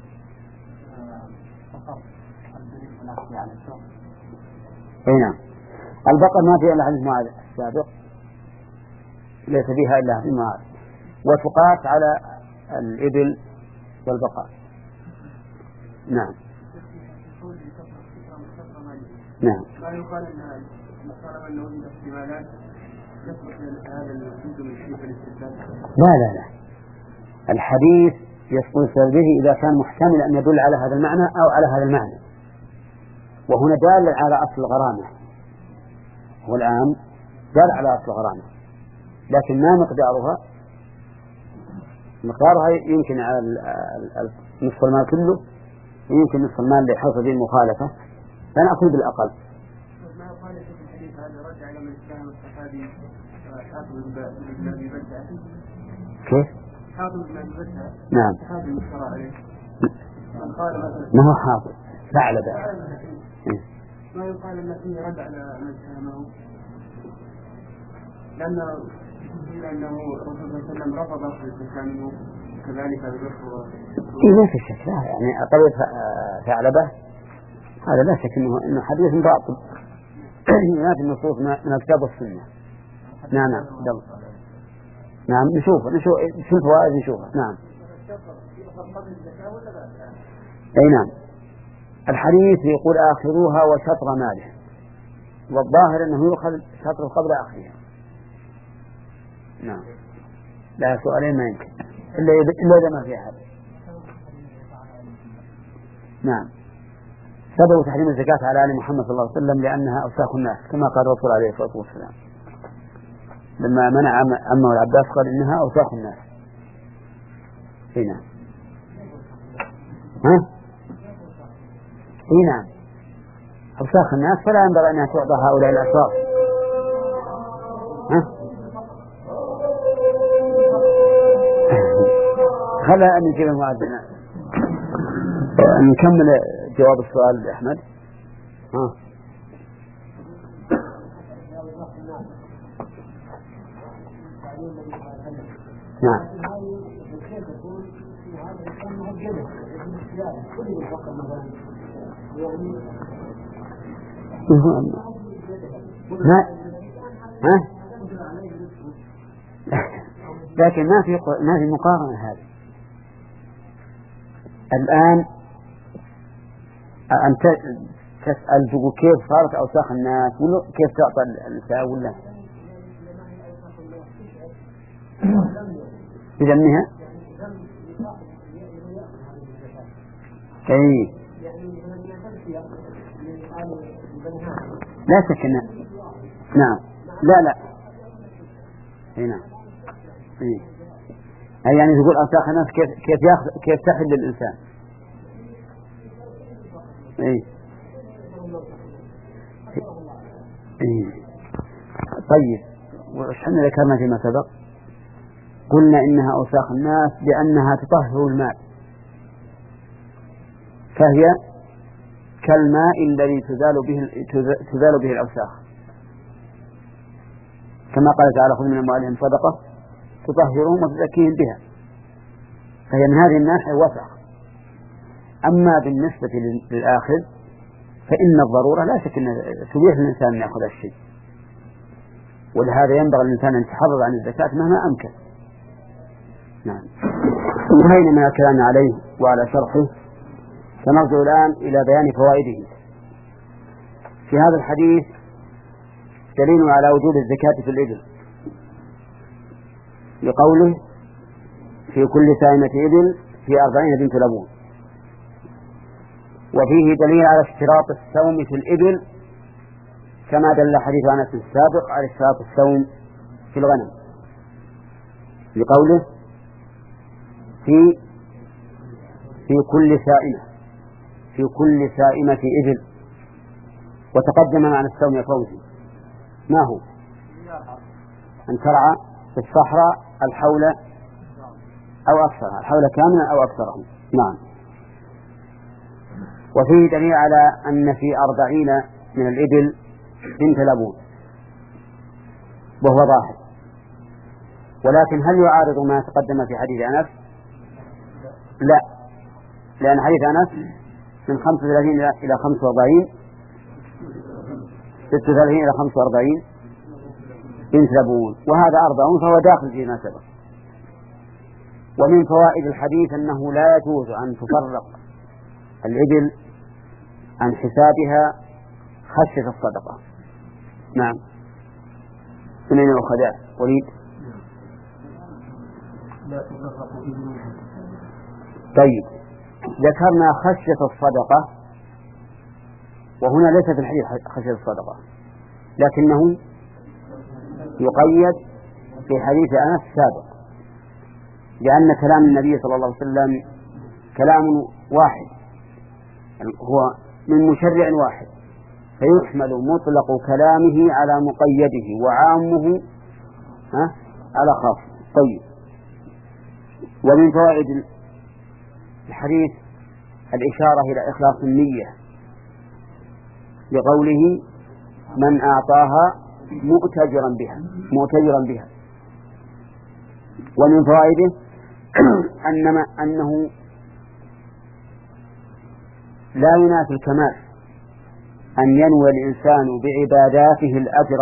S1: أي نعم. البقر ما فيها إلا حديث معاذ السابق، ليس فيها إلا حديث معاذ، وتقاس على الإبل والبقر. نعم. نعم.
S2: ما يقال أن طالما أنه وجد احتمالات يصبح هذا الجزء من شيء الاستدلال؟
S1: لا لا لا. الحديث يستدل به إذا كان محتمل أن يدل على هذا المعنى أو على هذا المعنى، وهنا دال على أصل الغرامة، والآن دال على أصل الغرامة، لكن ما مقدارها؟ مقدارها يمكن على نصف المال كله، ويمكن نصف المال اللي حصل فيه المخالفة، فنأخذ بالأقل.
S2: ما يقال في الحديث هذا رد على من كان الصحابي حافظ الذي بدأ
S1: كيف؟
S2: حافظ الذي بدأ
S1: نعم.
S2: الصحابي المشترى عليه من قال مثلا
S1: ما هو حافظ فعل ذلك.
S2: ما يقال أن فيه رد على من اتهمه، لأن إلا أنه الرسول صلى الله عليه وسلم رفض الإنسان كذلك الرفض.
S1: إيه ما في شك، لا يعني قضية ثعلبة هذا لا شك إنه إنه حديث باطل ينافي النصوص من الكتاب والسنة. نعم نعم دل. نعم نشوف نشوف شو الفوائد نشوفها. نعم. أي نعم. الحديث يقول آخروها وشطر ماله، والظاهر أنه يؤخذ شطر قبل آخرها. نعم. لا سؤالين ما يمكن إلا إلا إذا ما في أحد. نعم. سبب تحريم الزكاة على آل محمد صلى الله عليه وسلم لأنها أوساخ الناس كما قال الرسول عليه الصلاة والسلام لما منع عمه العباس قال إنها أوساخ الناس. هنا ها هنا أوساخ الناس فلا ينبغي أن تعطى هؤلاء الأشخاص. ها خلى أن نجيب المؤذن نكمل جواب السؤال أحمد. ها نعم. ما ها لكن ما في ما في مقارنة. هذه الآن أنت تسأل تقول كيف صارت أوساخ الناس ولا كيف تعطى النساء ولا بذمها؟ أي لا شك. نعم لا لا هنا إيه. أي يعني تقول أوساخ الناس كيف كيف ياخذ كيف تحل للإنسان. إيه. إيه. طيب وشحنا ذكرنا فيما سبق قلنا إنها أوساخ الناس لأنها تطهر الماء، فهي كالماء الذي تزال به تزال به الأوساخ كما قال تعالى خذ من أموالهم صدقة تطهرهم وتزكيهم بها، فهي من هذه الناحية وسخ. أما بالنسبة للآخر فإن الضرورة لا شك أن تبيح الإنسان أن يأخذ الشيء، ولهذا ينبغي الإنسان أن يتحرر عن الزكاة مهما أمكن. نعم. انتهينا من الكلام عليه وعلى شرحه، سنرجع الآن إلى بيان فوائده. في هذا الحديث دليل على وجوب الزكاة في الإبل لقوله في كل سائمة إبل في أربعين بنت لبون، وفيه دليل على اشتراط السوم في الإبل كما دل حديث أنس السابق على اشتراط السوم في الغنم لقوله في في كل سائمة في كل سائمة إبل. وتقدم معنى السوم يا فوزي ما هو؟ أن ترعى في الصحراء الحول أو أكثرها، الحول كاملا أو أكثره. نعم. وفيه دليل على أن في أربعين من الإبل بنت لبون وهو ظاهر، ولكن هل يعارض ما تقدم في حديث أنس؟ لا، لأن حديث أنس من خمسة وثلاثين إلى خمسة وأربعين ستة وثلاثين إلى خمسة وأربعين بنت لبون، وهذا أربعون فهو داخل فيما سبق. ومن فوائد الحديث أنه لا يجوز أن تفرق الإبل عن حسابها خشية الصدقة. نعم. من الخداع وليد. طيب ذكرنا خشية الصدقة، وهنا ليس في الحديث خشية الصدقة، لكنه يقيد في حديث أنس السابق، لأن كلام النبي صلى الله عليه وسلم كلام واحد هو من مشرع واحد، فيحمل مطلق كلامه على مقيده وعامه ها على خاص. طيب. ومن فوائد الحديث الإشارة إلى إخلاص النية لقوله من أعطاها مؤتجرا بها مؤتجرا بها ومن فوائده أنما أنه لا ينافي الكمال أن ينوي الإنسان بعباداته الأجر،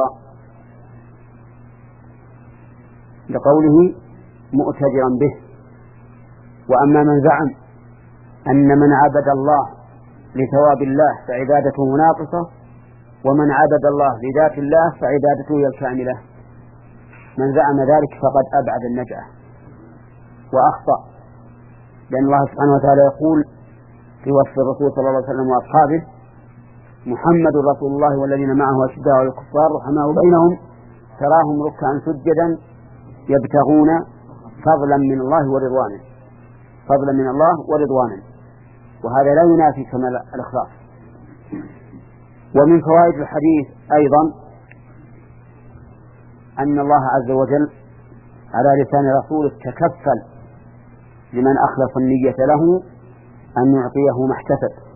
S1: لقوله مؤتجرا به. وأما من زعم أن من عبد الله لثواب الله فعبادته ناقصة، ومن عبد الله لذات الله فعبادته هي الكاملة، من زعم ذلك فقد أبعد النجعة وأخطأ، لأن الله سبحانه وتعالى يقول في وصف الرسول صلى الله عليه وسلم وأصحابه: محمد رسول الله والذين معه أشداء على الكفار رحماء بينهم تراهم ركعا سجدا يبتغون فضلا من الله ورضوانه، فضلا من الله ورضوانه، وهذا لا ينافي كمال الإخلاص. ومن فوائد الحديث أيضا أن الله عز وجل على لسان رسوله تكفل لمن أخلص النية له أن يعطيه ما احتسب.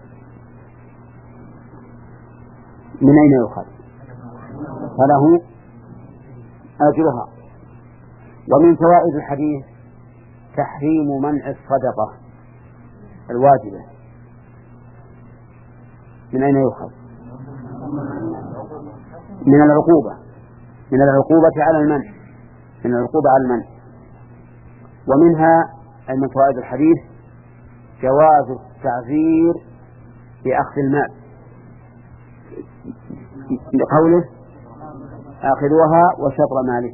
S1: من أين يؤخذ؟ فله أجرها. ومن فوائد الحديث تحريم منع الصدقة الواجبة. من أين يؤخذ؟ من العقوبة، من العقوبة على المنع، من العقوبة على المنع. ومنها أي من فوائد الحديث جواز التعذير بأخذ المال، لقوله آخذوها وشطر ماله.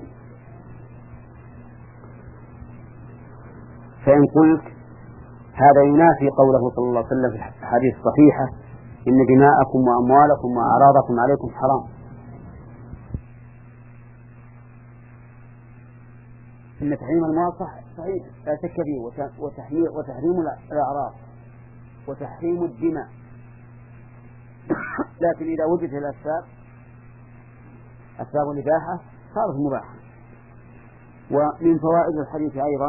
S1: فإن قلت هذا ينافي قوله صلى الله عليه وسلم في الحديث الصحيحة: إن دماءكم وأموالكم وأعراضكم عليكم حرام. إن تحريم المال صحيح لا شك فيه، وتحريم الأعراض وتحريم الدماء، لكن إذا وجدت الأسباب أسباب الإباحة صارت مباحة. ومن فوائد الحديث أيضا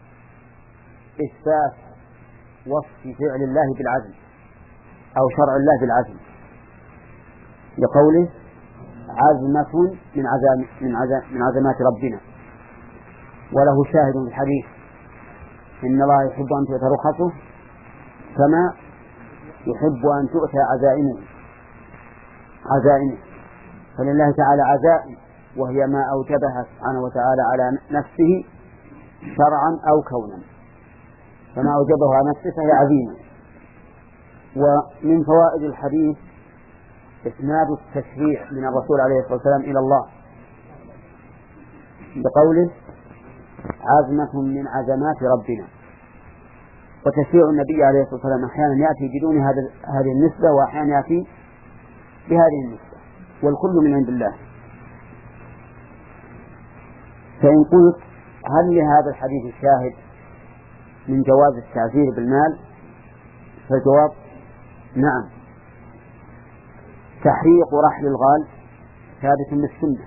S1: إثبات وصف فعل الله بالعزم أو شرع الله بالعزم، لقوله عزمة من عزم من عزم من عزمات ربنا. وله شاهد في الحديث: إن الله يحب أن تؤتى رخصه كما يحب أن تؤتى عزائمه عزائمه فلله تعالى عزائم، وهي ما أوجبها سبحانه وتعالى على نفسه شرعا أو كونا، فما أوجبه على نفسه فهي عزيمة. ومن فوائد الحديث إسناد التشريع من الرسول عليه الصلاة والسلام إلى الله، بقوله عزمة من عزمات ربنا. وتشريع النبي عليه الصلاة والسلام أحيانا يأتي بدون هذه النسبة، وأحيانا يأتي بهذه النسبة، والكل من عند الله. فإن قلت هل لهذا الحديث شاهد من جواز التعزير بالمال؟ فالجواب نعم. تحريق رحل الغال ثابت بالسنة،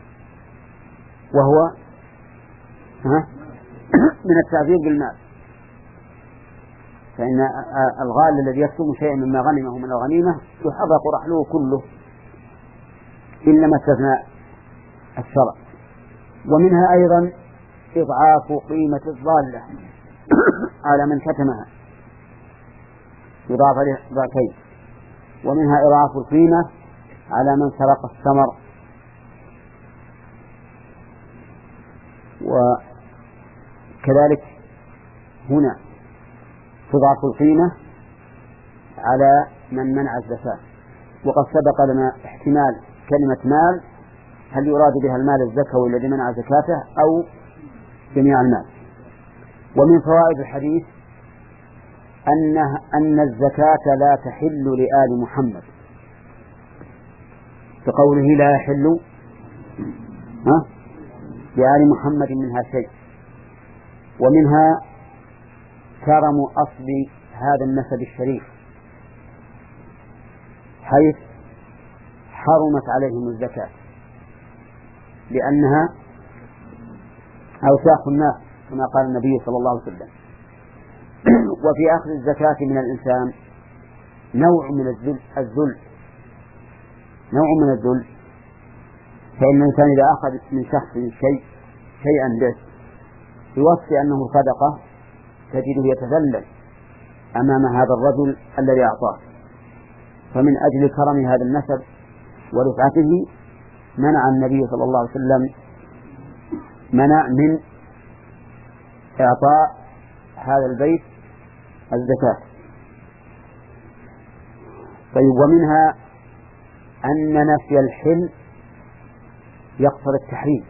S1: وهو ها من التعزير بالمال، فإن الغال الذي يكتم شيئا مما غنمه من الغنيمة يحرق رحله كله إنما استثنى الشرع. ومنها أيضا إضعاف قيمة الضالة على من كتمها، إضافة ضعفين. ومنها إضعاف القيمة على من سرق الثمر. وكذلك هنا تضعف القيمة على من منع الزكاة. وقد سبق لنا احتمال كلمة مال هل يراد بها المال الزكوي الذي منع زكاته أو جميع المال. ومن فوائد الحديث أن أن الزكاة لا تحل لآل محمد، بقوله لا يحل ها لآل محمد منها شيء. ومنها كرم أصل هذا النسب الشريف، حيث حرمت عليهم الزكاة لأنها أوساخ الناس كما قال النبي صلى الله عليه وسلم. وفي أخذ الزكاة من الإنسان نوع من الذل الذل نوع من الذل فإن الإنسان إذا أخذ من شخص شيء شيئا به بوصف أنه صدقة تجده يتذلل أمام هذا الرجل الذي أعطاه، فمن أجل كرم هذا النسب ورفعته منع النبي صلى الله عليه وسلم منع من إعطاء هذا البيت الزكاة. طيب، ومنها أن نفي الحل يقتضي التحريم.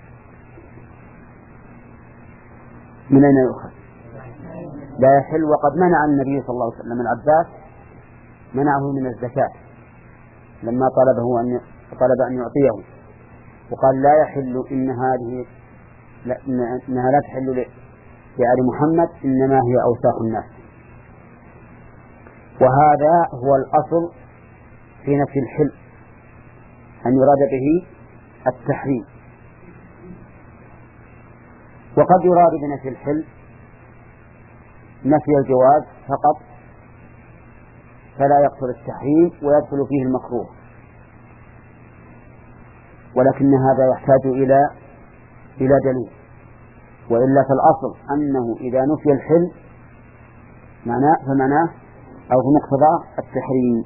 S1: من أين يؤخذ؟ لا يحل، وقد منع النبي صلى الله عليه وسلم العباس منعه من الزكاة لما طلبه أن طلب أن يعطيه، وقال لا يحل إن هذه لا إنها لا تحل لآل محمد، إنما هي أوساخ الناس. وهذا هو الأصل في نفي الحل، أن يراد به التحريم. وقد يراد بنفي الحل نفي الجواز فقط، فلا يقتضي التحريم ويدخل فيه المكروه، ولكن هذا يحتاج إلى إلى دليل. وإلا فالأصل أنه إذا نفي الحل معناه فمعناه أو في مقتضى التحريم.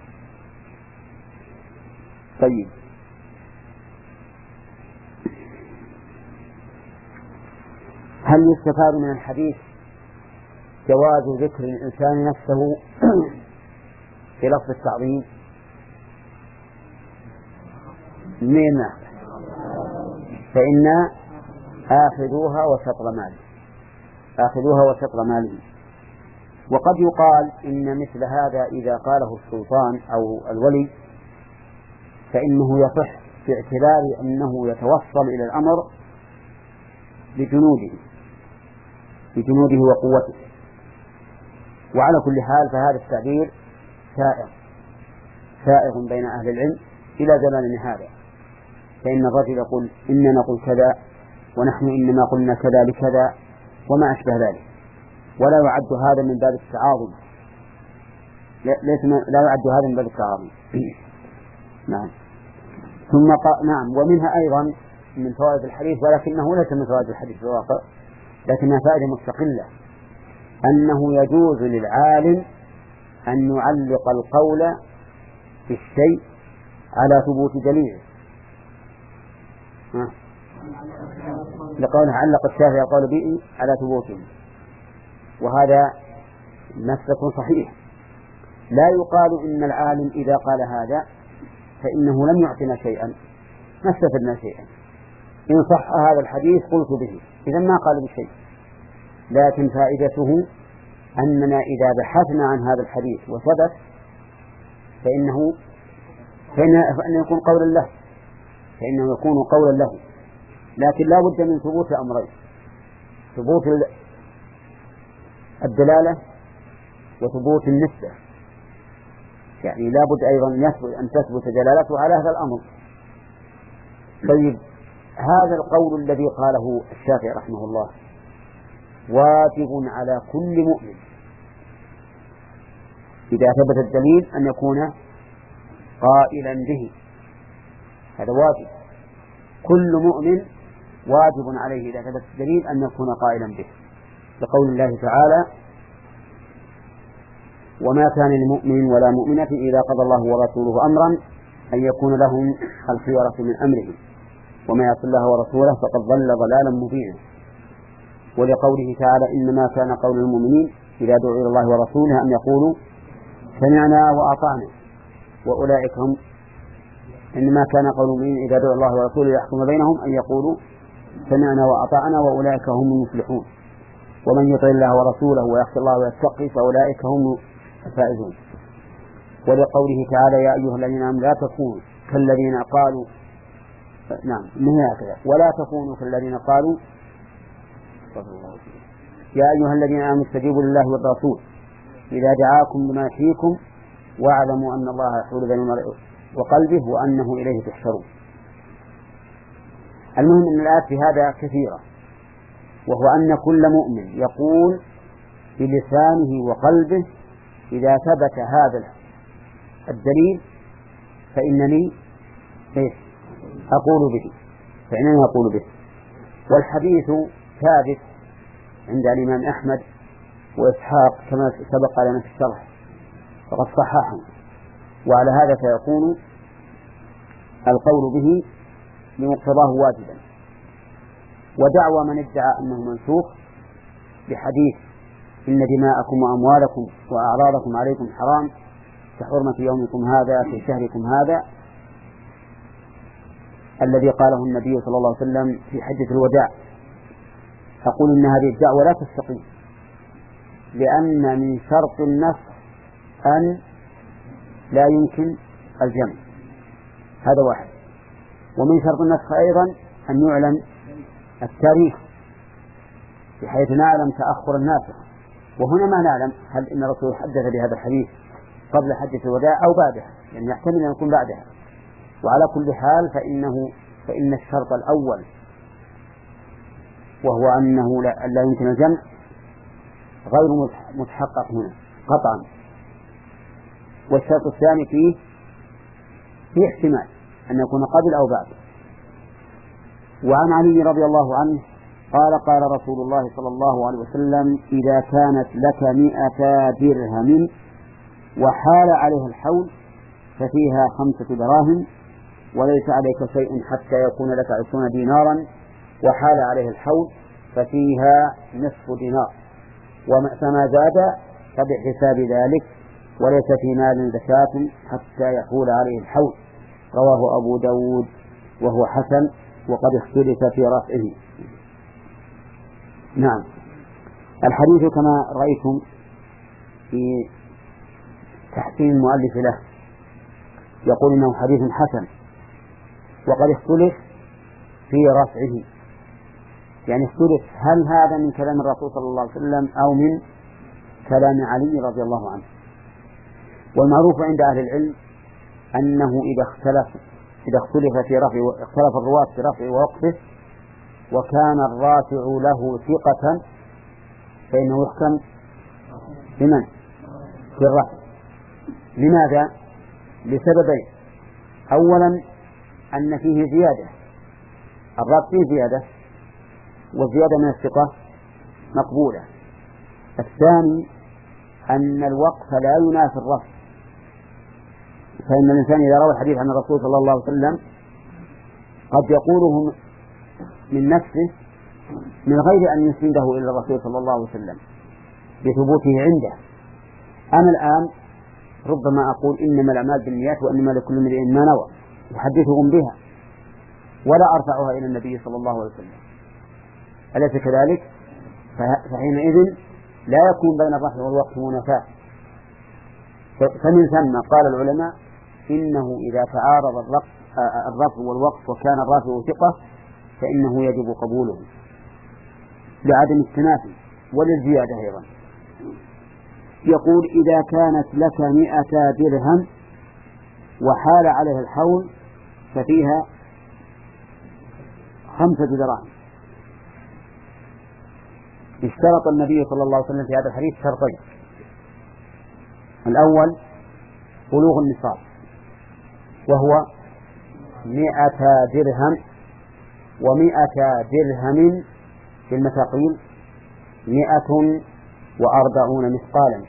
S1: طيب، هل يستفاد من الحديث جواز ذكر الإنسان نفسه في لفظ التعظيم؟ من فإن آخذوها وشطر ماله آخذوها وشطر ماله. وقد يقال إن مثل هذا إذا قاله السلطان أو الولي فإنه يصح باعتبار أنه يتوصل إلى الأمر بجنوده بجنوده وقوته. وعلى كل حال فهذا التعبير سائغ سائغ بين أهل العلم إلى زماننا هذا، فإن الرجل يقول إننا نقول كذا ونحن إنما قلنا كذا لكذا وما أشبه ذلك، ولا يعد هذا من باب التعاظم، ليس لا يعد هذا من باب التعاظم. نعم. ثم قال نعم، ومنها أيضا من فوائد الحديث، ولكنه ليس من فوائد الحديث في الواقع، لكنها فائدة مستقلة، أنه يجوز للعالم أن يعلق القول بالشيء على ثبوت دليله. لقوله علق الشافعي القول به على ثبوته، وهذا مسلك صحيح. لا يقال إن العالم إذا قال هذا فإنه لم يعطنا شيئا، ما استفدنا شيئا، إن صح هذا الحديث قلت به، إذا ما قال بشيء. لكن فائدته أننا إذا بحثنا عن هذا الحديث وثبت فإنه فإنه يكون قولا له فإنه يكون قولا له لكن لا بد من ثبوت أمرين: ثبوت الدلالة وثبوت النسبة. يعني لا بد أيضا أن تثبت دلالته على هذا الأمر. طيب، هذا القول الذي قاله الشافعي رحمه الله واجب على كل مؤمن إذا ثبت الدليل أن يكون قائلا به، هذا واجب. كل مؤمن واجب عليه إذا ثبت الدليل أن يكون قائلا به، لقول الله تعالى: وما كان لمؤمن ولا مؤمنة إذا قضى الله ورسوله أمرا أن يكون لهم الخيرة من أمره وما يعص الله ورسوله فقد ضل ضلالا مبينا. ولقوله تعالى: إنما كان قول المؤمنين إذا دعوا إلى الله ورسوله أن يقولوا سمعنا وأطعنا وأولئك هم إنما كان قول المؤمنين إذا دعوا الله ورسوله يحكم بينهم أن يقولوا سمعنا وأطعنا وأولئك هم المفلحون. ومن يطع الله ورسوله ويخشى الله ويتقي فأولئك هم الفائزون. ولقوله تعالى: يا أيها الذين آمنوا لا تكونوا كالذين قالوا نعم من هكذا ولا تكونوا كالذين قالوا يا أيها الذين آمنوا استجيبوا لله والرسول إذا دعاكم لما يحييكم واعلموا أن الله يحول بين المرء وقلبه وأنه إليه تحشرون. المهم أن الآيات في هذا كثيرة، وهو أن كل مؤمن يقول بلسانه وقلبه إذا ثبت هذا الدليل فإنني أقول به فإنني أقول به. والحديث ثابت عند الإمام أحمد وإسحاق كما سبق لنا في الشرح فقد صححه، وعلى هذا فيكون القول به بمقتضاه واجبا. ودعوى من ادعى أنه منسوخ بحديث إن دماءكم وأموالكم وأعراضكم عليكم حرام كحرمة يومكم هذا في شهركم هذا الذي قاله النبي صلى الله عليه وسلم في حجة الوداع، أقول إن هذه الدعوة لا تستقيم، لأن من شرط النسخ أن لا يمكن الجمع، هذا واحد. ومن شرط النسخ أيضا أن يعلن التاريخ بحيث نعلم تأخر الناسخ، وهنا ما نعلم هل إن الرسول حدث بهذا الحديث قبل حجة الوداع أو بعدها، يعني يحتمل أن يكون بعدها. وعلى كل حال فإنه فإن الشرط الأول وهو أنه لا, لا يمكن الجمع غير متحقق هنا قطعا. والشرط الثاني فيه في احتمال أن يكون قبل أو بعد. وعن علي رضي الله عنه قال قال رسول الله صلى الله عليه وسلم إذا كانت لك مئة درهم وحال عليها الحول ففيها خمسة دراهم وليس عليك شيء حتى يكون لك عشرون دينارا وحال عليه الحول ففيها نصف دينار وما زاد فبحساب ذلك وليس في مال زكاة حتى يحول عليه الحول. رواه أبو داود وهو حسن وقد اختلف في رفعه. نعم، الحديث كما رأيتم في تحسين المؤلف له يقول إنه حديث حسن وقد اختلف في رفعه، يعني اختلف هل هذا من كلام الرسول صلى الله عليه وسلم أو من كلام علي رضي الله عنه. والمعروف عند أهل العلم أنه إذا اختلف إذا اختلف في رفع اختلف الرواة في رفع ووقفه وكان الرافع له ثقة فإنه يحكم بمن في الرفع. لماذا؟ لسببين: أولا أن فيه زيادة، الرفع فيه زيادة والزيادة من الثقة مقبولة. الثاني أن الوقف لا ينافي الرفع، فإن الإنسان إذا روى الحديث عن الرسول صلى الله عليه وسلم قد يقوله من نفسه من غير أن يسنده إلى الرسول صلى الله عليه وسلم بثبوته عنده. أنا الآن ربما أقول إنما الأعمال بالنيات وإنما لكل امرئ ما نوى أحدثهم بها ولا أرفعها إلى النبي صلى الله عليه وسلم، أليس كذلك؟ فحينئذ لا يكون بين الرفع والوقف منافاة. فمن ثم قال العلماء إنه إذا تعارض الرفع والوقف وكان الرافع ثقة فإنه يجب قبوله لعدم التنافي وللزيادة أيضا. يقول إذا كانت لك مئة درهم وحال عليها الحول ففيها خمسة دراهم. اشترط النبي صلى الله عليه وسلم في هذا الحديث شرطين: الأول بلوغ النصاب وهو مئة درهم، ومئة درهم في المثاقيل مئة وأربعون مثقالا،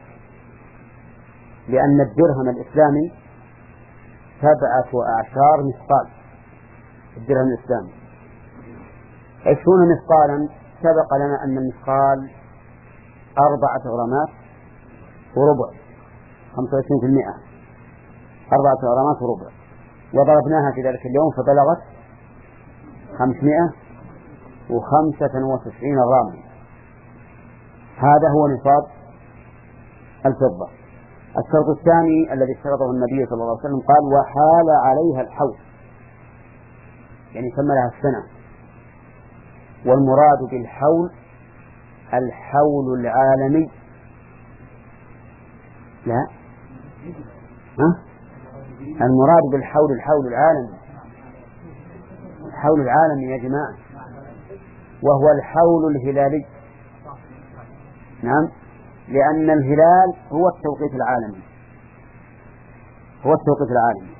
S1: لأن الدرهم الإسلامي سبعة أعشار مثقال. الدرهم الإسلامي عشرون مثقالا. سبق لنا أن المثقال أربعة غرامات وربع، خمسة وعشرين في المئة، أربعة غرامات وربع، وضربناها في ذلك اليوم فبلغت خمسمائة وخمسة وتسعين غراما. هذا هو نصاب الفضة. الشرط الثاني الذي اشترطه النبي صلى الله عليه وسلم قال وحال عليها الحول، يعني تم لها السنة. والمراد بالحول الحول العالمي، لا ها؟ المراد بالحول الحول العالمي، الحول العالمي يا جماعة، وهو الحول الهلالي. نعم، لأن الهلال هو التوقيت العالمي، هو التوقيت العالمي،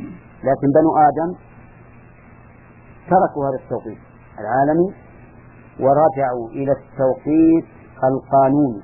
S1: لكن بنو آدم تركوا هذا التوقيت العالمي ورجعوا إلى التوقيت القانوني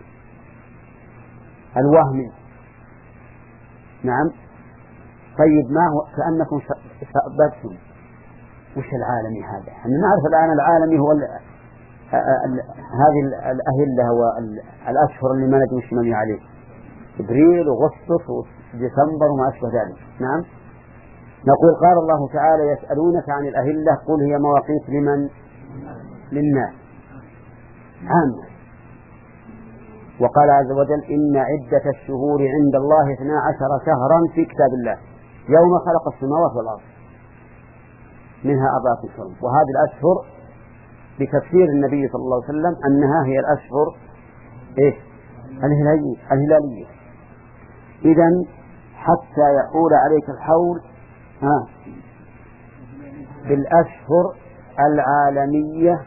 S1: الوهمي. نعم. طيب ما هو كأنكم شأبتم وش العالمي هذا؟ احنا نعرف الآن العالمي هو ال ال هذه الأهلة والأشهر اللي ما ندري وش نمي عليه، إبريل وأغسطس وديسمبر وما أشبه ذلك. نعم. نقول قال الله تعالى يسألونك عن الأهلة قل هي مواقيت لمن؟ للناس عامة. وقال عز وجل إن عدة الشهور عند الله اثنا عشر شهرا في كتاب الله يوم خلق السماوات والأرض منها أربعة أشهر. وهذه الأشهر بتفسير النبي صلى الله عليه وسلم أنها هي الأشهر إيه؟ الهلالية. الهلالية. إذن حتى يحول عليك الحول ها بالأشهر العالمية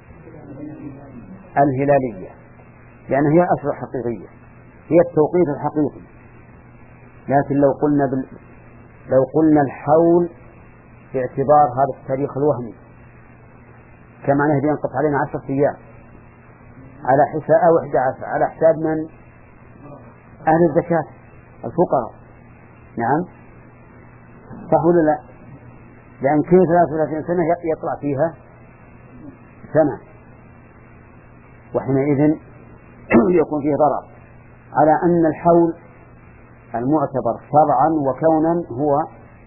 S1: الهلالية، لأن هي أشهر حقيقية، هي التوقيت الحقيقي. لكن لو قلنا بال... لو قلنا الحول باعتبار هذا التاريخ الوهمي كما نهدي ينقص علينا عشرة أيام على حساب أو إحدى عشر على حساب من؟ أهل الزكاة الفقراء. نعم. صح ولا لا؟ لأن كل ثلاثة وثلاثين سنة يطلع فيها سنة، وحينئذ يكون فيه ضرر على أن الحول المعتبر شرعا وكونا هو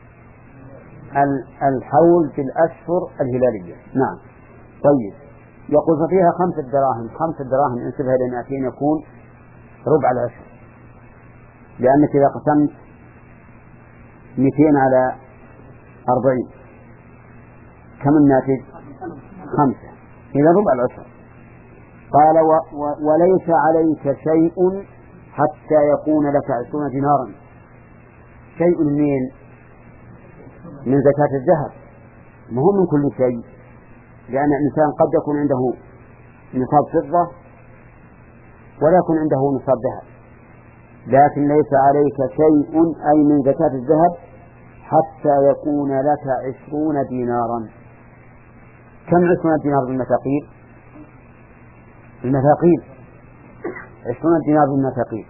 S1: الحول في الأشهر الهلالية. نعم. طيب يقول ففيها خمسة دراهم. خمسة دراهم انسبها إلى مئتين يكون ربع العشر، لأنك إذا قسمت مئتين على أربعين كم الناتج؟ خمسة، إذا ربع العشر. قال و و وليس عليك شيء حتى يكون لك عشرون دينارا. شيء من من زكاة الذهب، ما هو من كل شيء، لأن الإنسان قد يكون عنده نصاب فضة ولا يكون عنده نصاب ذهب. لكن ليس عليك شيء أي من زكاة الذهب حتى يكون لك عشرون دينارا. كم عشرون دينار بالمثاقيل؟ المثاقيل عشرون دينار بالمثاقيل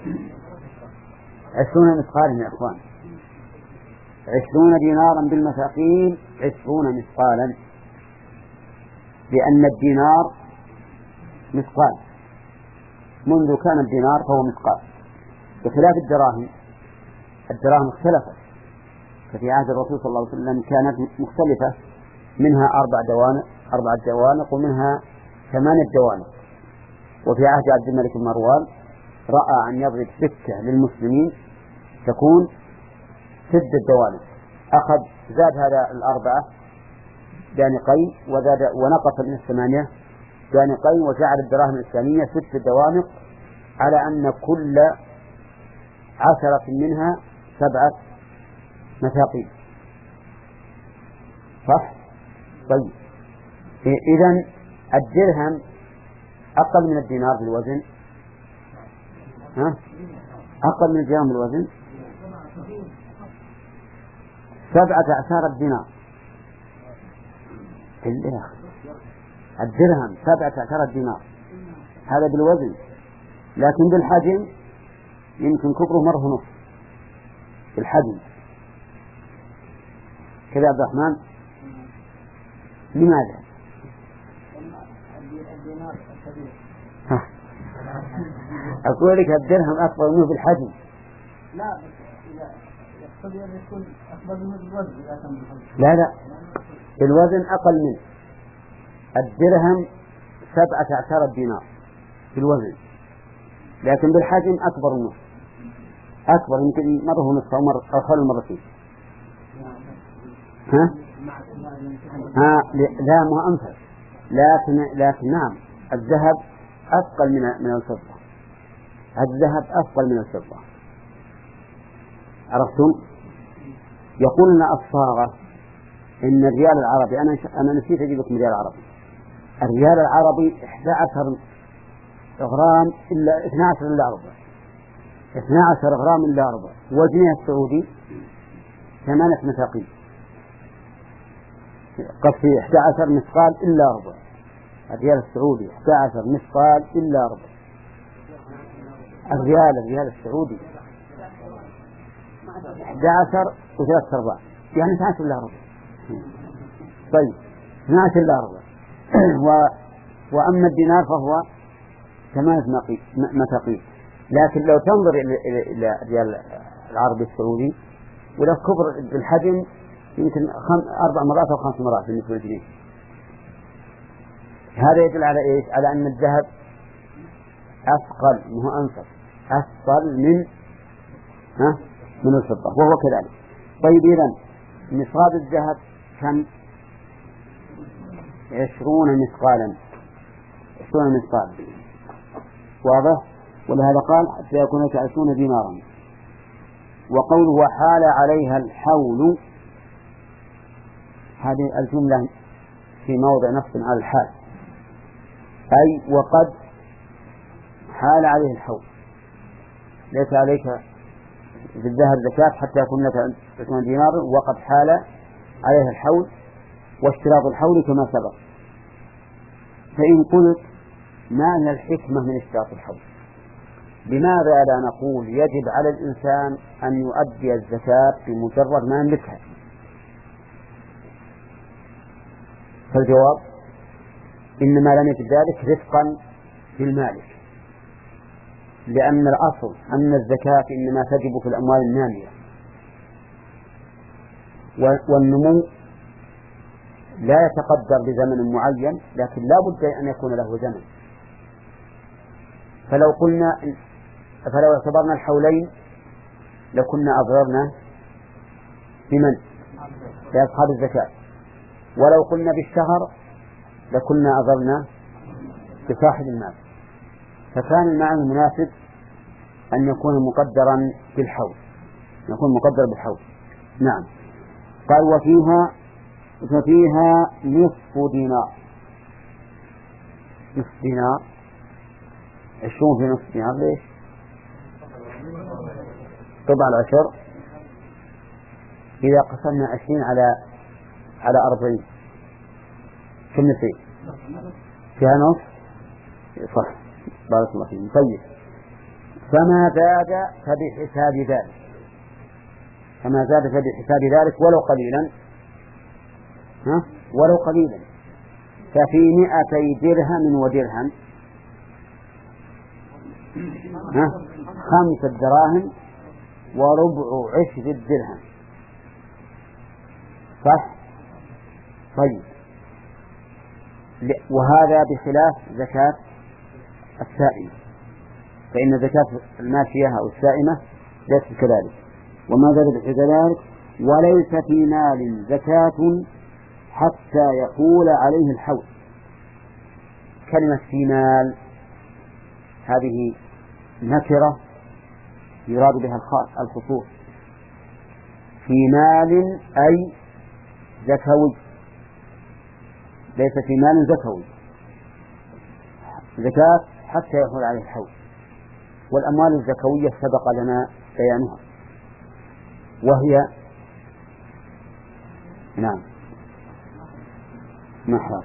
S1: عشرون مثقالا يا إخوان. عشرون دينارا بالمثاقيل عشرون مثقالا، لأن الدينار مثقال، منذ كان الدينار فهو مثقال، بخلاف الدراهم. الدراهم اختلفت، ففي عهد الرسول صلى الله عليه وسلم كانت مختلفة، منها أربع دوانق أربع دوانق ومنها ثمانية دوانق. وفي عهد عبد الملك بن مروان رأى أن يضرب ستة للمسلمين تكون ست دوانق، أخذ زاد هذا الأربعة دانقين وزاد ونقص من الثمانية دانقين، وجعل الدراهم الإسلامية ست دوانق على أن كل عشرة منها سبعة مثاقيل. صح؟ طيب إذن الدرهم أقل من الدينار بالوزن، ها؟ أقل من الدينار بالوزن سبعة عشر الدينار. الدرهم سبعة عشر الدينار هذا بالوزن، لكن بالحجم يمكن كبره مرة ونصف بالحجم. كذا عبد الرحمن؟ لماذا؟ ها. أقول لك الدرهم أكبر منه بالحجم.
S2: لا يقصد أن يكون أكبر منه بالوزن.
S1: لا لا بالوزن أقل منه. الدرهم سبعة عشر دينار في الوزن، لكن بالحجم أكبر منه، أكبر يمكن مرة ونصف أو مرة أو خلال مرتين. ها؟ ها لا ما أنفع، لكن لكن نعم الذهب أثقل من من الفضة. الذهب أثقل من الفضة. عرفتم؟ يقولنا الصاغة إن الريال العربي، أنا أنا نسيت أجيب لكم الريال العربي. الريال العربي إحدى عشر غرام إلا اثنا عشر إلا ربع، اثنا عشر غرام إلا ربع. وجنيه السعودي ثمانية مثاقيل، قصدي إحدى عشر مثقال إلا ربع. الريال السعودي أحد عشر مثقال إلا ربع. الريال الريال السعودي أحد عشر وثلاثة أرباع، يعني اثني عشر إلا ربع. طيب اثني عشر إلا ربع. و... وأما الدينار فهو ثمانية متاقيل. لكن لو تنظر إلى الريال العربي السعودي وله كبر بالحجم يمكن خم... أربع مرات أو خمس مرات بالنسبة للجنيه. هذا يدل على إيش؟ على أن الذهب أثقل، مو أنفس، أثقل من ها من الفضة، وهو كذلك. طيب إذن نصاب الذهب كم؟ عشرون مثقالا، عشرون مثقالا، واضح؟ ولهذا قال حتى يكون لك عشرون دينارا. وقوله وحال عليها الحول، هذه الجملة في موضع نص على الحال، أي وقد حال عليه الحول، ليس عليك في الذهب زكاة حتى يكون لك عشرون دينارا، وقد حال عليها الحول، واشتراط الحول كما سبق. فإن قلت ما هي الحكمة من اشتراط الحول؟ لماذا لا نقول يجب على الإنسان أن يؤدي الزكاة بمجرد ما يملكها؟ فالجواب إنما لم يجب ذلك رفقا بالمالك، لأن الأصل أن الزكاة إنما تجب في الأموال النامية، والنمو لا يتقدر بزمن معين، لكن لا بد أن يكون له زمن. فلو قلنا فلو اعتبرنا الحولين لكنا أضررنا بمن؟ بأصحاب الزكاة. ولو قلنا بالشهر لكنا أضرنا بصاحب المال. فكان المعنى المناسب أن يكون مقدرا بالحول، يكون مقدر بالحول. نعم. قال وفيها ففيها نصف دينار. نصف دينار، عشرون في نصف دينار، ليش؟ طبعا العشر إذا قسمنا عشرين على على أربعين كم نصير؟ فيها نصف، صح، بارك الله فيكم. طيب فما زاد فبحساب ذلك، فما زاد فبحساب ذلك ولو قليلا، ها ولو قليلا. ففي مئتي درهم ودرهم ها خمسة دراهم وربع عشر الدرهم، صح؟ طيب وهذا بخلاف زكاة السائمة، فإن زكاة الماشية أو السائمة ليست كذلك. وما زاد بخلاف ذلك وليس في مال زكاة حتى يحول عليه الحول. كلمة في مال هذه نكرة يراد بها الخصوص. في مال أي زكوي، ليس في مال زكوي زكاة حتى يحول عليه الحول. والأموال الزكوية سبق لنا بيانها، وهي نعم محرم،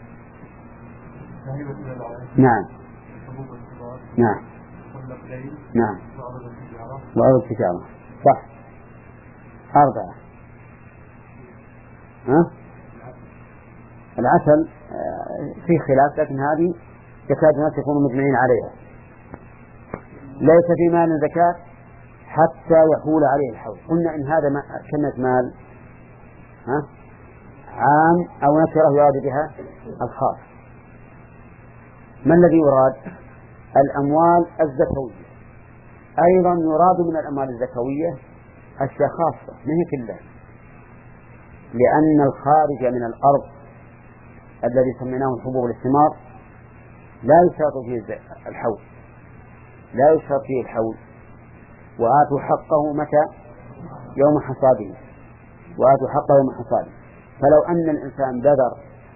S1: نعم نعم نعم وعروض التجارة، صح. أربعة. ها؟ العسل في خلاف، لكن هذه يكاد الناس يكونوا مجمعين عليها. ليس في مال زكاة حتى يحول عليه الحول. قلنا إن هذا كلمة مال ها عام أو نكرة يراد بها الخاص. ما الذي يراد؟ الأموال الزكوية. أيضا يراد من الأموال الزكوية أشياء خاصة ما هي كلها، لأن الخارج من الأرض الذي سميناه الحبوب والثمار لا يشترط فيه الحول، لا يشترط فيه الحول. وآتوا حقه متى؟ يوم حصاده، وآتوا حقه يوم حصاده. فلو أن الإنسان بذر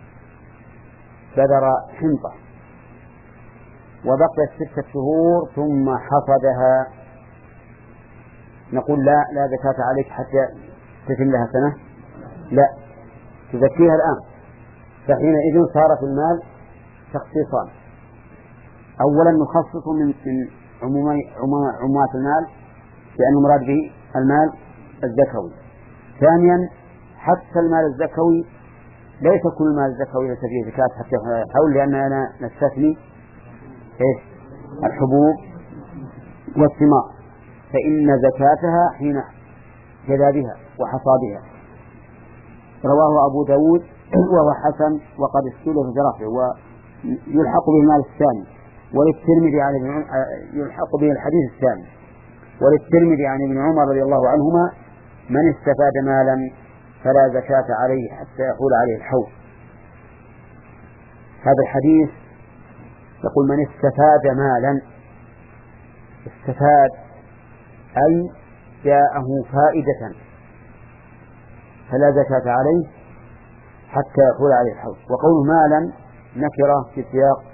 S1: بذر حنطة وبقيت ستة شهور ثم حصدها، نقول لا لا زكاة عليك حتى تتم لها سنة؟ لا، تزكيها الآن. فحينئذ صار في المال تخصيصان. أولا نخصص من من عمومات المال لأنه مراد به المال الزكوي. ثانيا حتى المال الزكوي ليس كل المال الزكوي ليس فيه زكاة حتى الحول، لأننا نستثني إيش؟ الحبوب والثمار، فإن زكاتها حين جذابها وحصادها. رواه أبو داود وهو حسن وقد استلف برفعه ويلحق به المال الثاني، وللترمذي عن يلحق به الحديث الثاني، وللترمذي عن ابن عمر رضي الله عنهما: من استفاد مالا فلا زكاة عليه حتى يحول عليه الحول. هذا الحديث يقول من استفاد مالا، استفاد أي جاءه فائدة فلا زكاة عليه حتى يحول عليه الحول. وقول مالا نكرة في سياق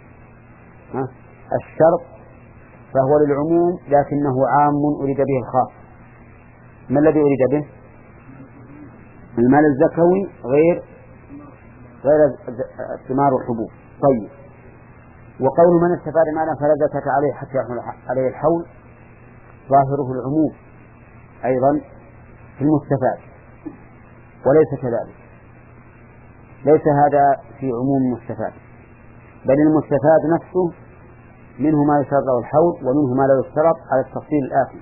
S1: الشرط فهو للعموم لكنه عام أريد به الخاص. ما الذي أريد به؟ المال الزكوي غير غير الثمار والحبوب. طيب، وقول من استفاد مالا فلا زكاة عليه حتى يحول عليه الحول ظاهره العموم أيضا في المستفاد، وليس كذلك. ليس هذا في عموم المستفاد، بل المستفاد نفسه منه ما يشترط له الحول ومنه ما لا يشترط على التفصيل الآتي.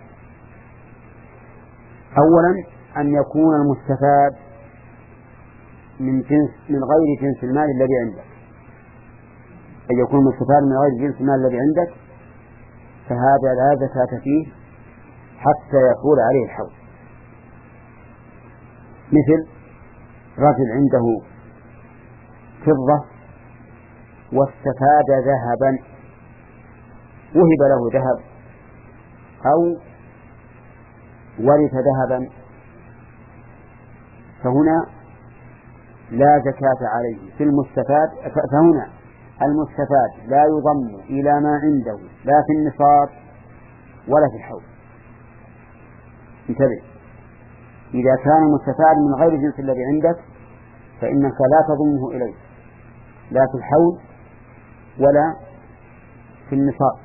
S1: أولا أن يكون المستفاد من جنس من غير جنس المال الذي عندك، أن يكون المستفاد من غير جنس المال الذي عندك، فهذا لا زكاة فيه حتى يحول عليه الحول. مثل رجل عنده فضة واستفاد ذهبا، وهب له ذهب أو ورث ذهبا، فهنا لا زكاة عليه في المستفاد. فهنا المستفاد لا يضم إلى ما عنده لا في النصاب ولا في الحول. انتبه، إذا كان المستفاد من غير جنس الذي عندك فإنك لا تضمه إليه لا في الحول ولا في النصاب.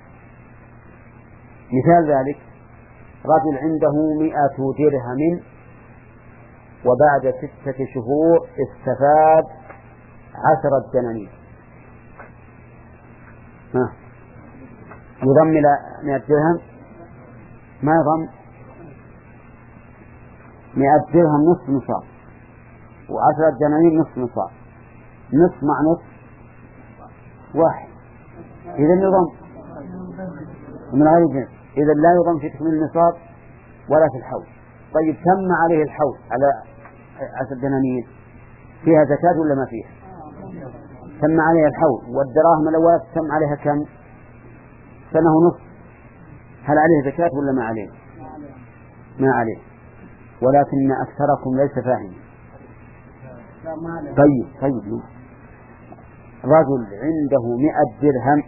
S1: مثال ذلك رجل عنده مئة درهم وبعد ستة شهور استفاد عشرة دنانير، ها يضم إلى مئة درهم؟ ما يضم. مئة درهم نصف نصاب وعشرة دنانير نصف نصاب، نصف مع نصف واحد، إذا يضم من غير جنس، إذا لا يضم في تكميل النصاب ولا في الحول. طيب تم عليه الحول على عشر دنانير، فيها زكاة ولا ما فيها؟ تم عليها الحول، والدراهم الأولى تم عليها كم؟ سنة ونصف، هل عليه زكاة ولا ما عليه؟ ما عليه، ولكن أكثركم ليس فاهم. طيب طيب رجل عنده مئة درهم،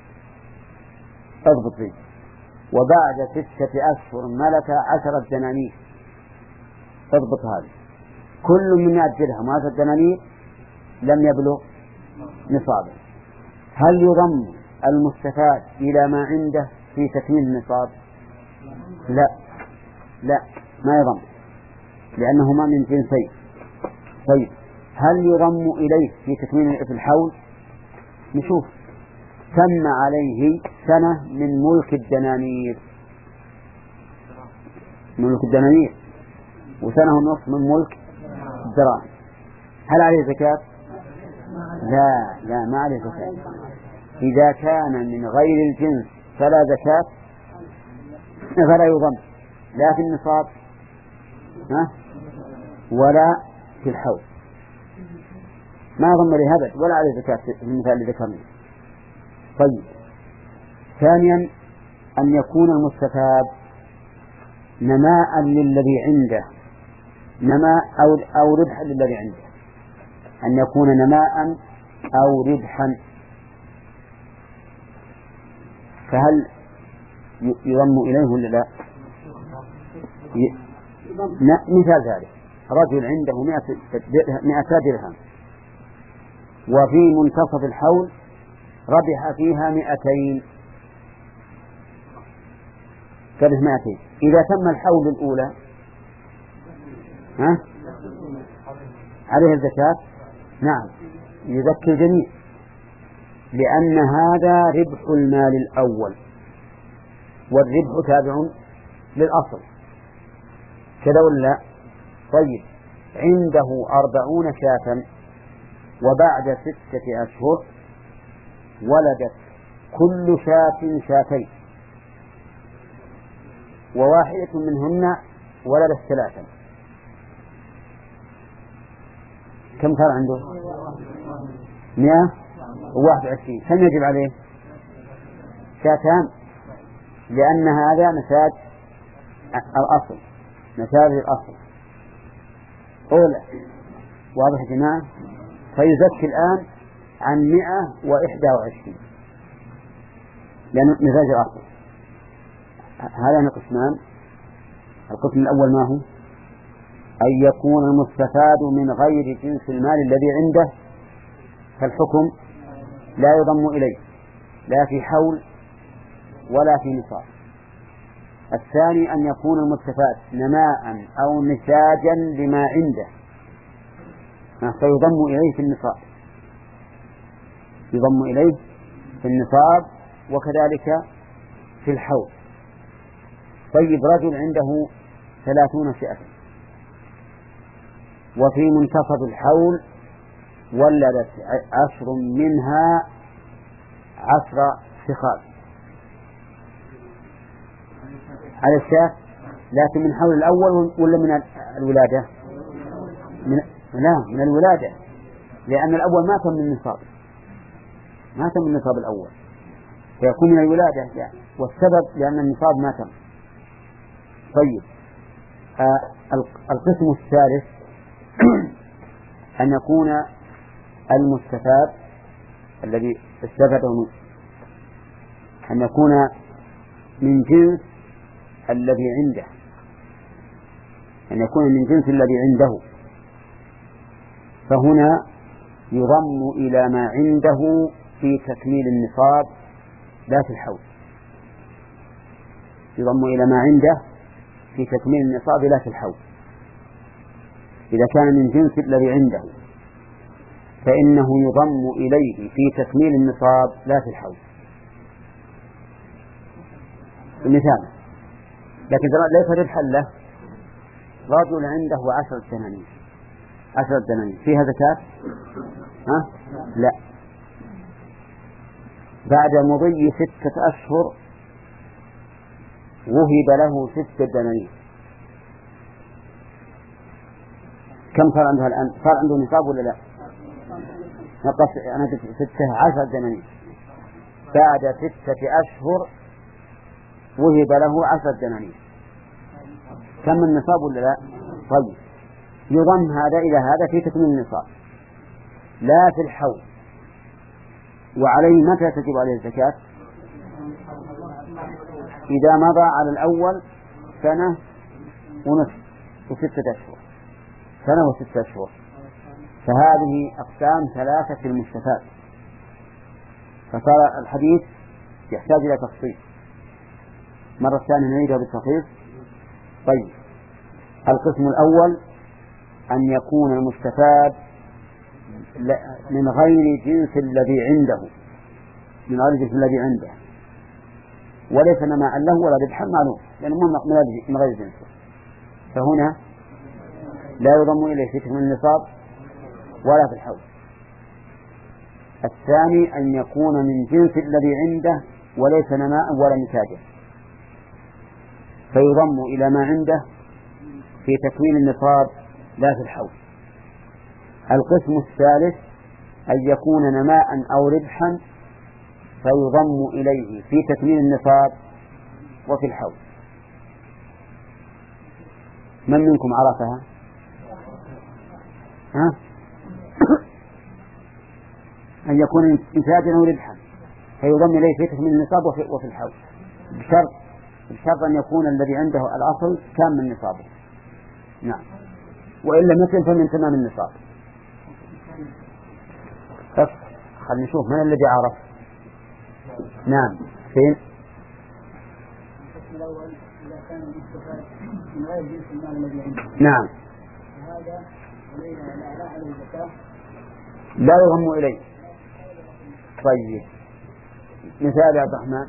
S1: اضبط فيه، وبعد ستة أشهر ملك عشرة دنانير، اضبط هذا، كل من مئة درهم وعشرة دنانير لم يبلغ نصابا. هل يضم المستفاد إلى ما عنده في تكميل النصاب؟ لا لا ما يضم، لأنهما من جنسين. طيب هل يضم إليه في تكميل في الحول؟ نشوف، تم عليه سنة من ملك الدنانير، ملك الدنانير، وسنة ونصف من ملك الدراهم، هل عليه زكاة؟ لا لا ما عليه زكاة. إذا كان من غير الجنس فلا زكاة، فلا يضم لا في النصاب ها ولا في الحول، ما يضم لهذا ولا عليه زكاة في المثال اللي ذكرنا. طيب ثانيا أن يكون المستفاد نماء للذي عنده، نماء أو أو ربحا للذي عنده، أن يكون نماء أو ربحا، فهل يضم إليه ولا لا؟ مثال ذلك رجل عنده مئة درهم وفي منتصف الحول ربح فيها مئتين، ربح مئتين. إذا تم الحول الأولى ها عليه الزكاة؟ نعم، يزكي الجميع، لأن هذا ربح المال الأول، والربح تابع للأصل، كذا ولا؟ طيب، عنده أربعون شاة وبعد ستة أشهر ولدت كل شاة شاتين وواحدة منهن ولدت ثلاثا، كم صار عنده؟ مئة وواحد وعشرين. كم يجب عليه؟ شاتان، لأن هذا نتاج الأصل، نتاج الأصل أولى. واضح يا جماعة؟ فيزكي الآن عن مئة وإحدى وعشرين لأن نتاج الأصل. هذا قسمان. القسم الأول ما هو؟ أن يكون المستفاد من غير جنس المال الذي عنده، فالحكم لا يضم إليه لا في حول ولا في نصاب. الثاني أن يكون المستفاد نماء أو نساجا لما عنده، فيضم إليه في النصاب، يضم إليه في النصاب وكذلك في الحول. طيب، رجل عنده ثلاثون شاة وفي منتصف الحول ولدت عشر منها عشر فخاد على الشاة، لكن من حول الأول ولا من الولادة؟ من لا من الولادة، لأن الأول ما تم من النصاب، ما تم من النصاب الأول، فيكون من الولادة يعني. والسبب لأن النصاب ما تم. طيب، آه القسم الثالث أن يكون المستفاد الذي استفاده أن يكون من جنس الذي عنده، أن يكون من جنس الذي عنده، فهنا يضم إلى ما عنده في تكميل النصاب لا في الحول، يضم إلى ما عنده في تكميل النصاب لا في الحول. إذا كان من جنس الذي عنده فإنه يضم إليه في تكميل النصاب لا في الحول. المثال، لكن ليس ربحا له، رجل عنده عشرة دنانير، عشرة دنانير فيها زكاة؟ ها؟ لا. بعد مضي ستة أشهر وهب له ستة دنانير، كم صار عنده الآن؟ صار عنده نصاب ولا لا؟ نقص أنا قلت ستة عشر دنانير، بعد ستة أشهر وهب له عشر دنانير، كم النصاب ولا لا؟ طيب، يضم هذا إلى هذا في تكميل النصاب لا في الحول. وعليه متى تجب عليه الزكاة؟ إذا مضى على الأول سنة ونصف وستة أشهر، سنة وستة أشهر، فهذه أقسام ثلاثة في المستفاد، فصار الحديث يحتاج إلى تفصيل. مرة ثانية نعيدها بالتفصيل. طيب، القسم الأول أن يكون المستفاد من غير جنس الذي عنده، من غير جنس الذي عنده، وليس نماء له ولا ربحا معلوم، لأنه من غير جنسه، فهنا لا يضم إليه في تكميل النصاب ولا في الحول. الثاني أن يكون من جنس الذي عنده وليس نماء ولا نتاجا، فيضم إلى ما عنده في تكوين النصاب لا في الحول. القسم الثالث أن يكون نماء أو ربحا، فيضم إليه في تكوين النصاب وفي الحول. من منكم عرفها؟ ها؟ أن يكون إنتاجا أو ربحا فيضم إليه في تكميل النصاب وفي, وفي الحول، بشرط بشرط أن يكون الذي عنده الأصل كان من نصابه. نعم، وإلا مثل فمن تمام النصاب. بس خلنا نشوف من الذي عرف. نعم. فين؟
S2: القسم الأول إذا كان المستفاد من غير جنس المال الذي عنده.
S1: نعم.
S2: هذا علينا لا على الزكاة.
S1: لا يضم إليه. طيب مثال يا عبد الرحمن.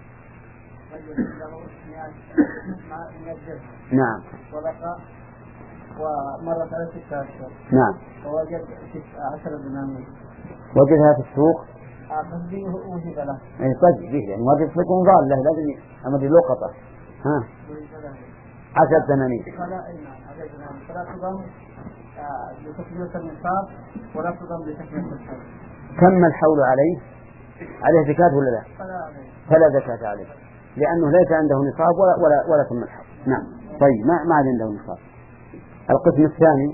S1: نعم.
S2: وبقى ومرت على ستة أشهر.
S1: نعم.
S2: ووجد عشرة دنانير.
S1: وجدها في السوق.
S2: أخذيه وجد له.
S1: أي طيب به يعني وجد في ضالة لازم أمر لقطة. ها. عشرة دنانير.
S2: فلا أي نعم عشرة دنانير فلا تضم لتكملة النصاب ولا تضم لتكملة الحول.
S1: تم الحول عليه عليه زكاة ولا لا؟ فلا زكاة عليه لأنه ليس عنده نصاب ولا ولا ولا تم الحول. نعم. طيب ما ما عنده نصاب. القسم الثاني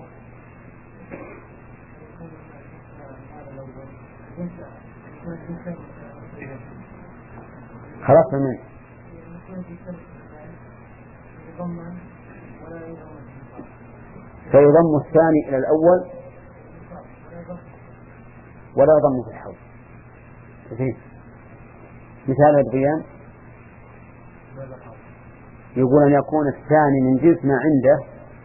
S1: خلاص منه فيضم الثاني إلى الأول ولا يضم في الحول. مثال البيان يقول أن يكون الثاني من جنس ما عنده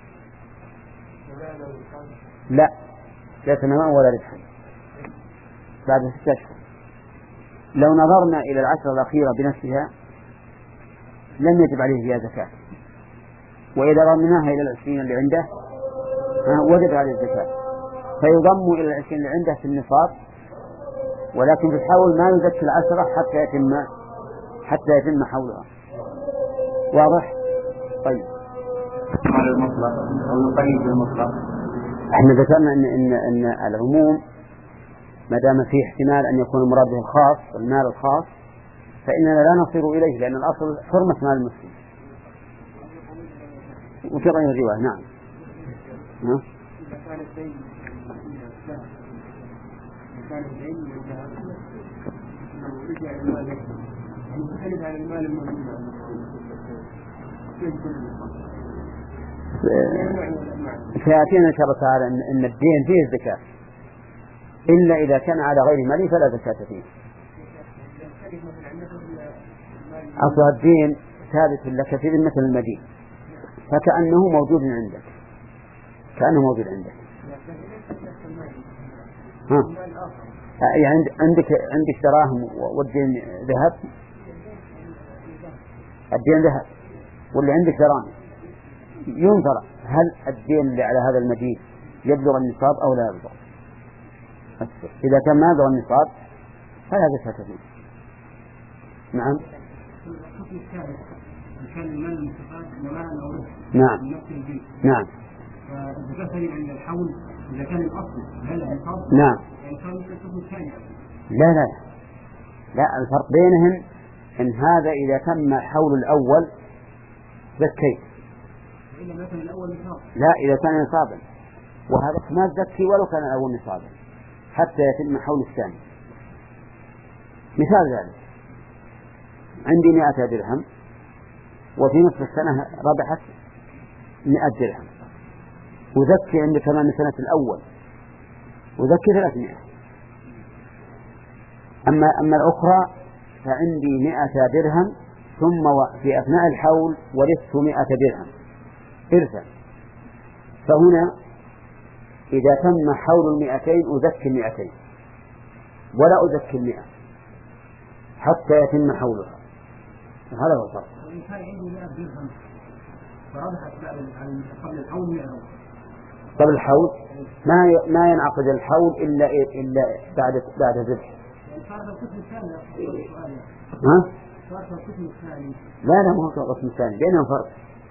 S1: لا لا تماما ولا ربحا بعد ستة أشهر. لو نظرنا إلى العشرة الأخيرة بنفسها لم يجب عليه فيها زكاة، وإذا ضمناها إلى العشرين اللي عنده وجب عليه الزكاة، فيضم إلى العشرين اللي عنده في النصاب، ولكن في الحول ما يزكي العشرة حتى يتم حتى يتم حولها. واضح؟ طيب.
S3: على المطلق أو يقيد بالمطلق.
S1: احنا ذكرنا ان ان ان العموم ما دام فيه احتمال ان يكون المراد به الخاص والمال الخاص فاننا لا نصير اليه، لان الاصل حرمة مال المسلم. وفي غير الرواية. نعم. ها؟
S2: إذا كان الدين كان الدين والذهب رجع المال يختلف عن المال الموجود
S1: سيأتينا إن شاء الله تعالى أن الدين فيه الزكاة إلا إذا كان على غير مالي فلا زكاة فيه. أصل الدين ثابت لك في ذمة المدين فكأنه موجود عندك كأنه موجود عندك. ها. يعني عندك عندك دراهم والدين ذهب. الدين ذهب واللي عندك دراهم ينظر هل الدين اللي على هذا المدين يبلغ النصاب أو لا يبلغ. إذا كان ما يبلغ النصاب فلا زكاة فيه. نعم. نعم. نعم.
S2: عند الحول إذا كان الأصل هل النصاب؟
S1: نعم. لا لا لا الفرق بينهم إن هذا إذا تم حول الأول زكيت، لا إذا كان نصابا، وهذا ما تزكي ولو كان الأول نصابا حتى يتم حول الثاني. مثال ذلك عندي مئة درهم وفي نصف السنة ربحت مئة درهم وزكي عند كمان سنة الأول وزكي ثلاثمائة. أما أما الأخرى فعندي مئة درهم ثم في أثناء الحول ورثت مئة درهم إرثا، فهنا إذا تم حول المئتين أزكي المئتين ولا أزكي المئة حتى يتم حولها. هذا هو الفرق. قبل الحول ما ما ينعقد الحول إلا إلا بعد بعد الذبح. ها؟ لا لا ما هو القسم الثاني بينهم فرق.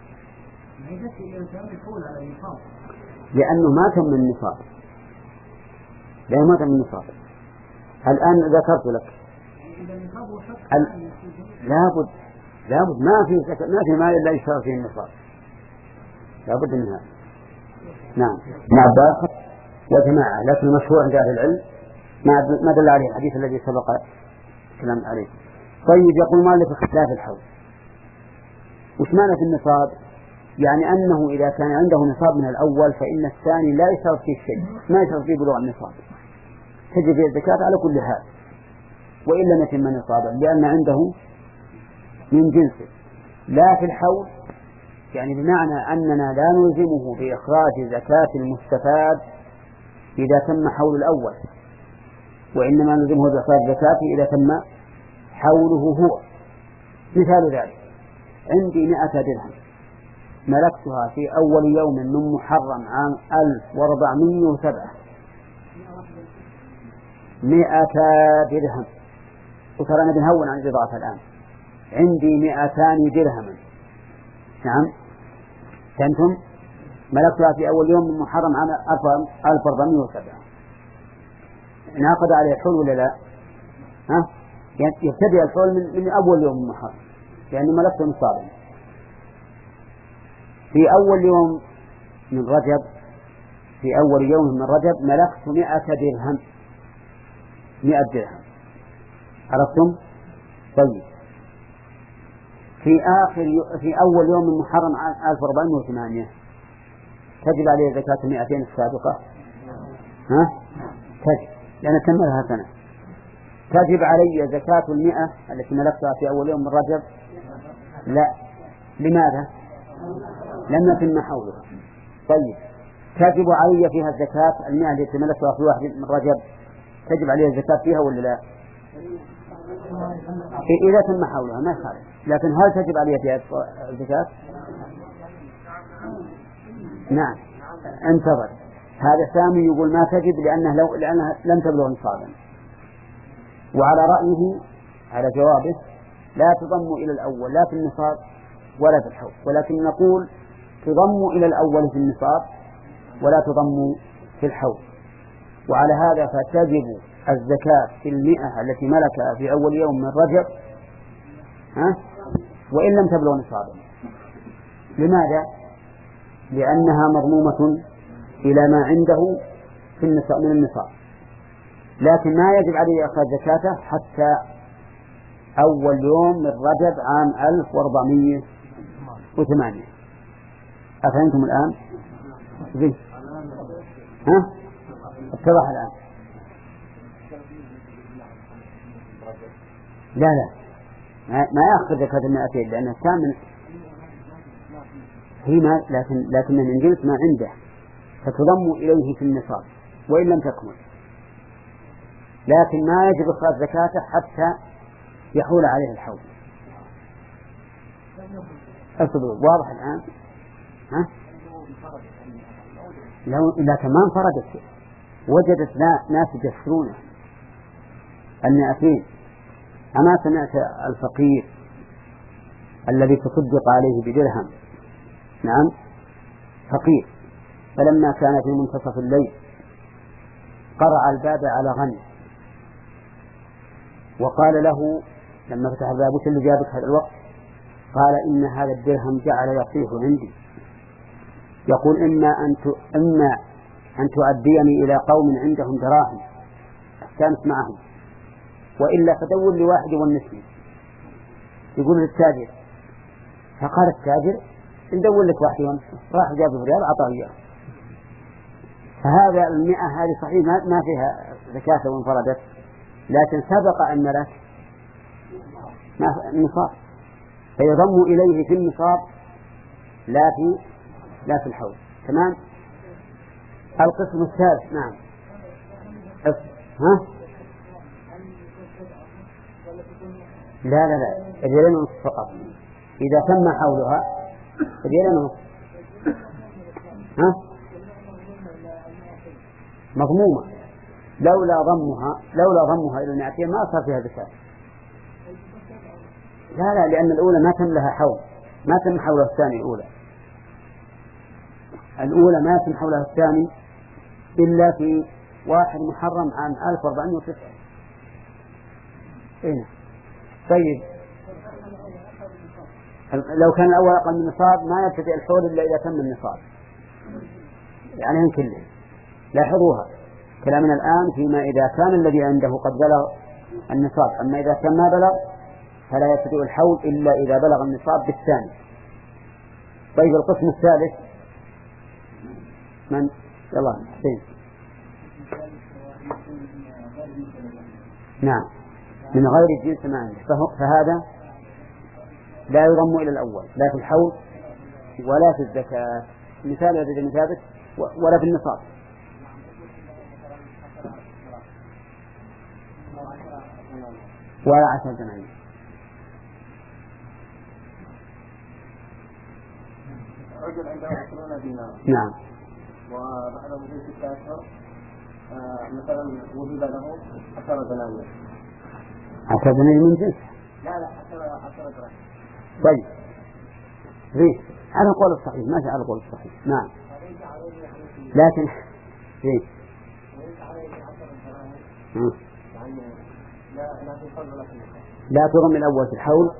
S1: لأنه ما تم النصاب، لأنه ما تم النصاب. الآن ذكرت لك ال... لابد لابد ما في ما في مال إلا يشترط فيه النصاب، لابد من هذا. نعم. مع عباس وجماعة، لكن المشهور عند أهل العلم ما دل عليه الحديث الذي سبق الكلام عليه. طيب يقول مالك اختلاف الحول. وش معنى في النصاب؟ يعني أنه إذا كان عنده نصاب من الأول فإن الثاني لا يشترط فيه شيء، ما يشترط فيه بلوغ النصاب، تجب فيه الزكاة على كل حال. وإن لم يتم نصابا، لأن عنده من جنسه. لا في الحول، يعني بمعنى أننا لا نلزمه بإخراج زكاة المستفاد إذا تم حول الأول، وإنما نلزمه بإخراج زكاته إذا تم حوله هو. مثال ذلك: عندي مئة درهم ملكتها في أول يوم من محرم عام ألف وأربعمائة وسبعة، مئة درهم، وترى أنا بنهون عن الإضافة الآن. عندي مئتان درهما، نعم، فهمتم؟ ملكتها في أول يوم من محرم عام ألف وأربعمائة وسبعة، ناقض عليه الحول ولا لا؟ ها؟ يبتدئ الحول من, من أول يوم من محرم، لأنه ملكته نصابا. في أول يوم من رجب في أول يوم من رجب ملكت مئة درهم، مئة درهم، عرفتم؟ طيب، في آخر يو... في أول يوم من محرم ألف وأربعمائة وثمانية تجب عليه زكاة المئتين السابقة؟ ها؟ تجب، لأن كملها سنة. تجب علي زكاة المئة التي ملكتها في أول يوم من رجب؟ لا. لماذا؟ لم يتم حولها. طيب، تجب علي فيها الزكاة المئة التي ملكتها في واحد من رجب؟ تجب عليها الزكاة فيها ولا لا؟ إذا تم حولها ما خالف، لكن هل تجب عليها فيها الزكاة؟ نعم، انتظر. هذا سامي يقول ما تجب لأنه لو لأنها لم تبلغ نصابا، وعلى رأيه على جوابه لا تضم إلى الأول لا في النصاب ولا في الحول، ولكن نقول تضم إلى الأول في النصاب ولا تضم في الحول. وعلى هذا فتجب الزكاة في المئة التي ملكها في أول يوم من رجب، ها؟ وإن لم تبلغ نصابا. لماذا؟ لأنها مضمومة إلى ما عنده في النصاب من النصاب، لكن ما يجب عليه إخراج زكاته حتى أول يوم من رجب عام ألف وأربعمائة وثمانية. أفهمتم الآن؟ زين. ها؟ اتضح الآن؟ لا لا، ما يأخذ زكاة المئتين لأنه كامل هي ما، لكن لكن من جنس ما عنده، فتضم إليه في النصاب وإن لم تكمل، لكن ما يجب إخراج زكاته حتى يحول عليه الحول. أصبروا، واضح الآن؟ ها؟ لو لكن ما انفردت وجدت ناس يجسرونه المئتين. أما سمعت الفقير الذي تصدق عليه بدرهم، نعم، فقير، فلما كان في منتصف الليل قرع الباب على غنم وقال له لما فتح الباب: وش اللي جابك هذا الوقت؟ قال: إن هذا الدرهم جعل يطيح عندي، يقول إما أن إما أن تؤديني إلى قوم عندهم دراهم أستانس معهم، وإلا فدور لي واحد ونسني. يقول للتاجر، فقال التاجر: ندور لك واحد ونسني. راح جاب الريال أعطاه إياه. فهذا المئة هذه صحيح ما فيها زكاة وانفردت، لكن سبق أن لك النصاب، فيضم إليه في النصاب لا في لا في الحول. تمام. القسم الثالث، نعم، ها؟ لا لا لا، الريالين ونصف فقط. إذا تم حولها الريالين ونصف. ها؟ مضمومة، لولا ضمها لولا ضمها إلى المئتين ما صار فيها زكاة. لا لا، لأن الأولى ما تم لها حول، ما تم حولها الثاني. الأولى الأولى ما تم حولها الثاني إلا في واحد محرم عام ألف وأربعمائة وتسعة. إيه. طيب، لو كان الأول أقل من النصاب ما يبتدئ الحول إلا إذا تم النصاب، يعني هم كلهم. لاحظوها كلامنا الآن فيما إذا كان الذي عنده قد بلغ النصاب، أما إذا كان ما بلغ فلا يبتدئ الحول إلا إذا بلغ النصاب بالثاني. طيب، القسم الثالث من؟ يلا حسين. نعم. من غير الجنس ما عنده، فهذا لا يضم إلى الأول لا في الحول ولا في الزكاة. مثال هذا مثابت ولا في النصاب. ولا عشرة دنانير.
S4: رجل عنده عشرون دينار.
S1: نعم.
S4: وبعد مدة ستة أشهر مثلا وجد له عشرة دنانير.
S1: عشرة دنانير من جنس؟
S4: لا لا عشرة عشرة دراهم.
S1: طيب. ليه؟ على القول الصحيح، ماشي على القول الصحيح. نعم. لكن ليه؟ لا تضم الأول في الحول.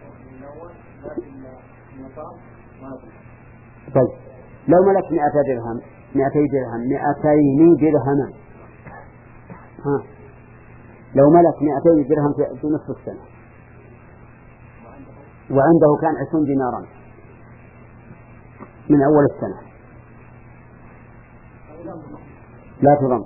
S1: طيب لو ملك مئة درهم مئتي درهم مئتين درهما، ها لو ملك مئتي درهم في نصف السنة وعنده كان عشرون دينارا من أول السنة لا تضم،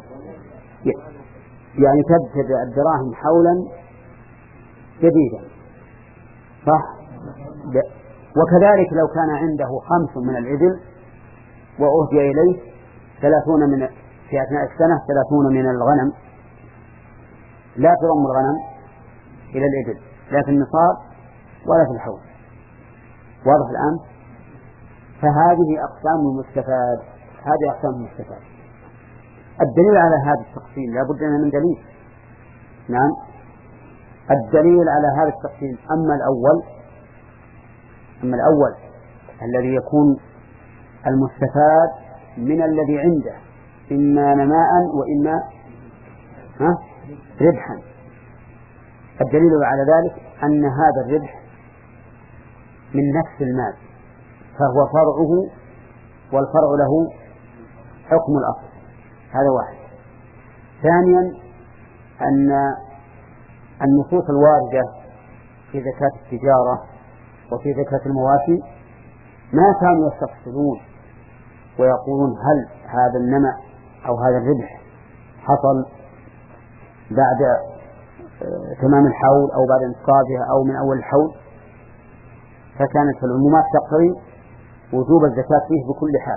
S1: يعني تبتدأ الدراهم حولا جديدا صح. وكذلك لو كان عنده خمس من الإبل وأهدي إليه ثلاثون من في أثناء السنة ثلاثون من الغنم، لا تضم الغنم إلى الإبل لا في النصاب ولا في الحول. واضح الآن؟ فهذه أقسام المستفاد، هذه أقسام المستفاد. الدليل على هذا التقسيم لا بد من دليل. نعم الدليل على هذا التقسيم أما الأول أما الأول الذي يكون المستفاد من الذي عنده إما نماء وإما ها ربحا. الدليل على ذلك أن هذا الربح من نفس المال فهو فرعه والفرع له حكم الأصل. هذا واحد. ثانيا أن النصوص الواردة في زكاة التجارة وفي زكاة المواشي ما كانوا يستفصلون ويقولون هل هذا النمع أو هذا الربح حصل بعد تمام الحول أو بعد انقاذها أو من أول الحول، فكانت العمومات تقتضي وجوب الزكاة فيه بكل حال.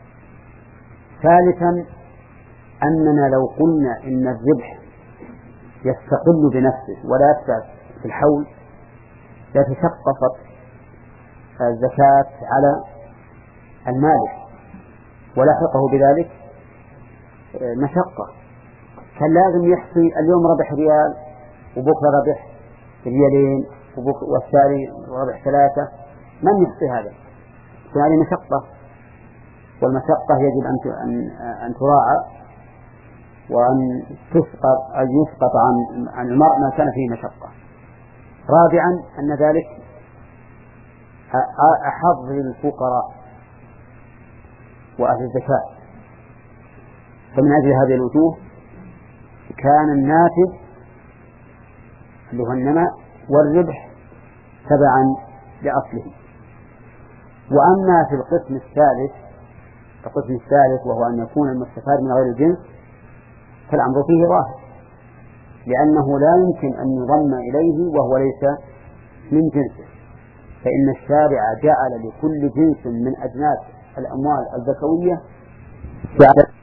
S1: ثالثا أننا لو قلنا إن الربح يستقل بنفسه ولا يدفع في الحول لتشققت الزكاة على المالك ولحقه بذلك مشقة. كان لازم يحصي اليوم ربح ريال وبكرة ربح ريالين والثاني ربح ثلاثة، من يحصي هذا؟ هذه مشقة، والمشقة يجب أن أن تراعى وأن تسقط أن يسقط عن عن المرء ما كان فيه مشقة. رابعا أن ذلك أحظ للفقراء وأهل الزكاة، فمن أجل هذه الوجوه كان الناتج اللي هو النماء والربح تبعا لأصله. وأما في القسم الثالث القسم الثالث وهو أن يكون المستفاد من غير الجنس فالأمر فيه ظاهر، لأنه لا يمكن أن يضم إليه وهو ليس من جنسه، فإن الشارع جعل لكل جنس من أجناس الأموال الزكوية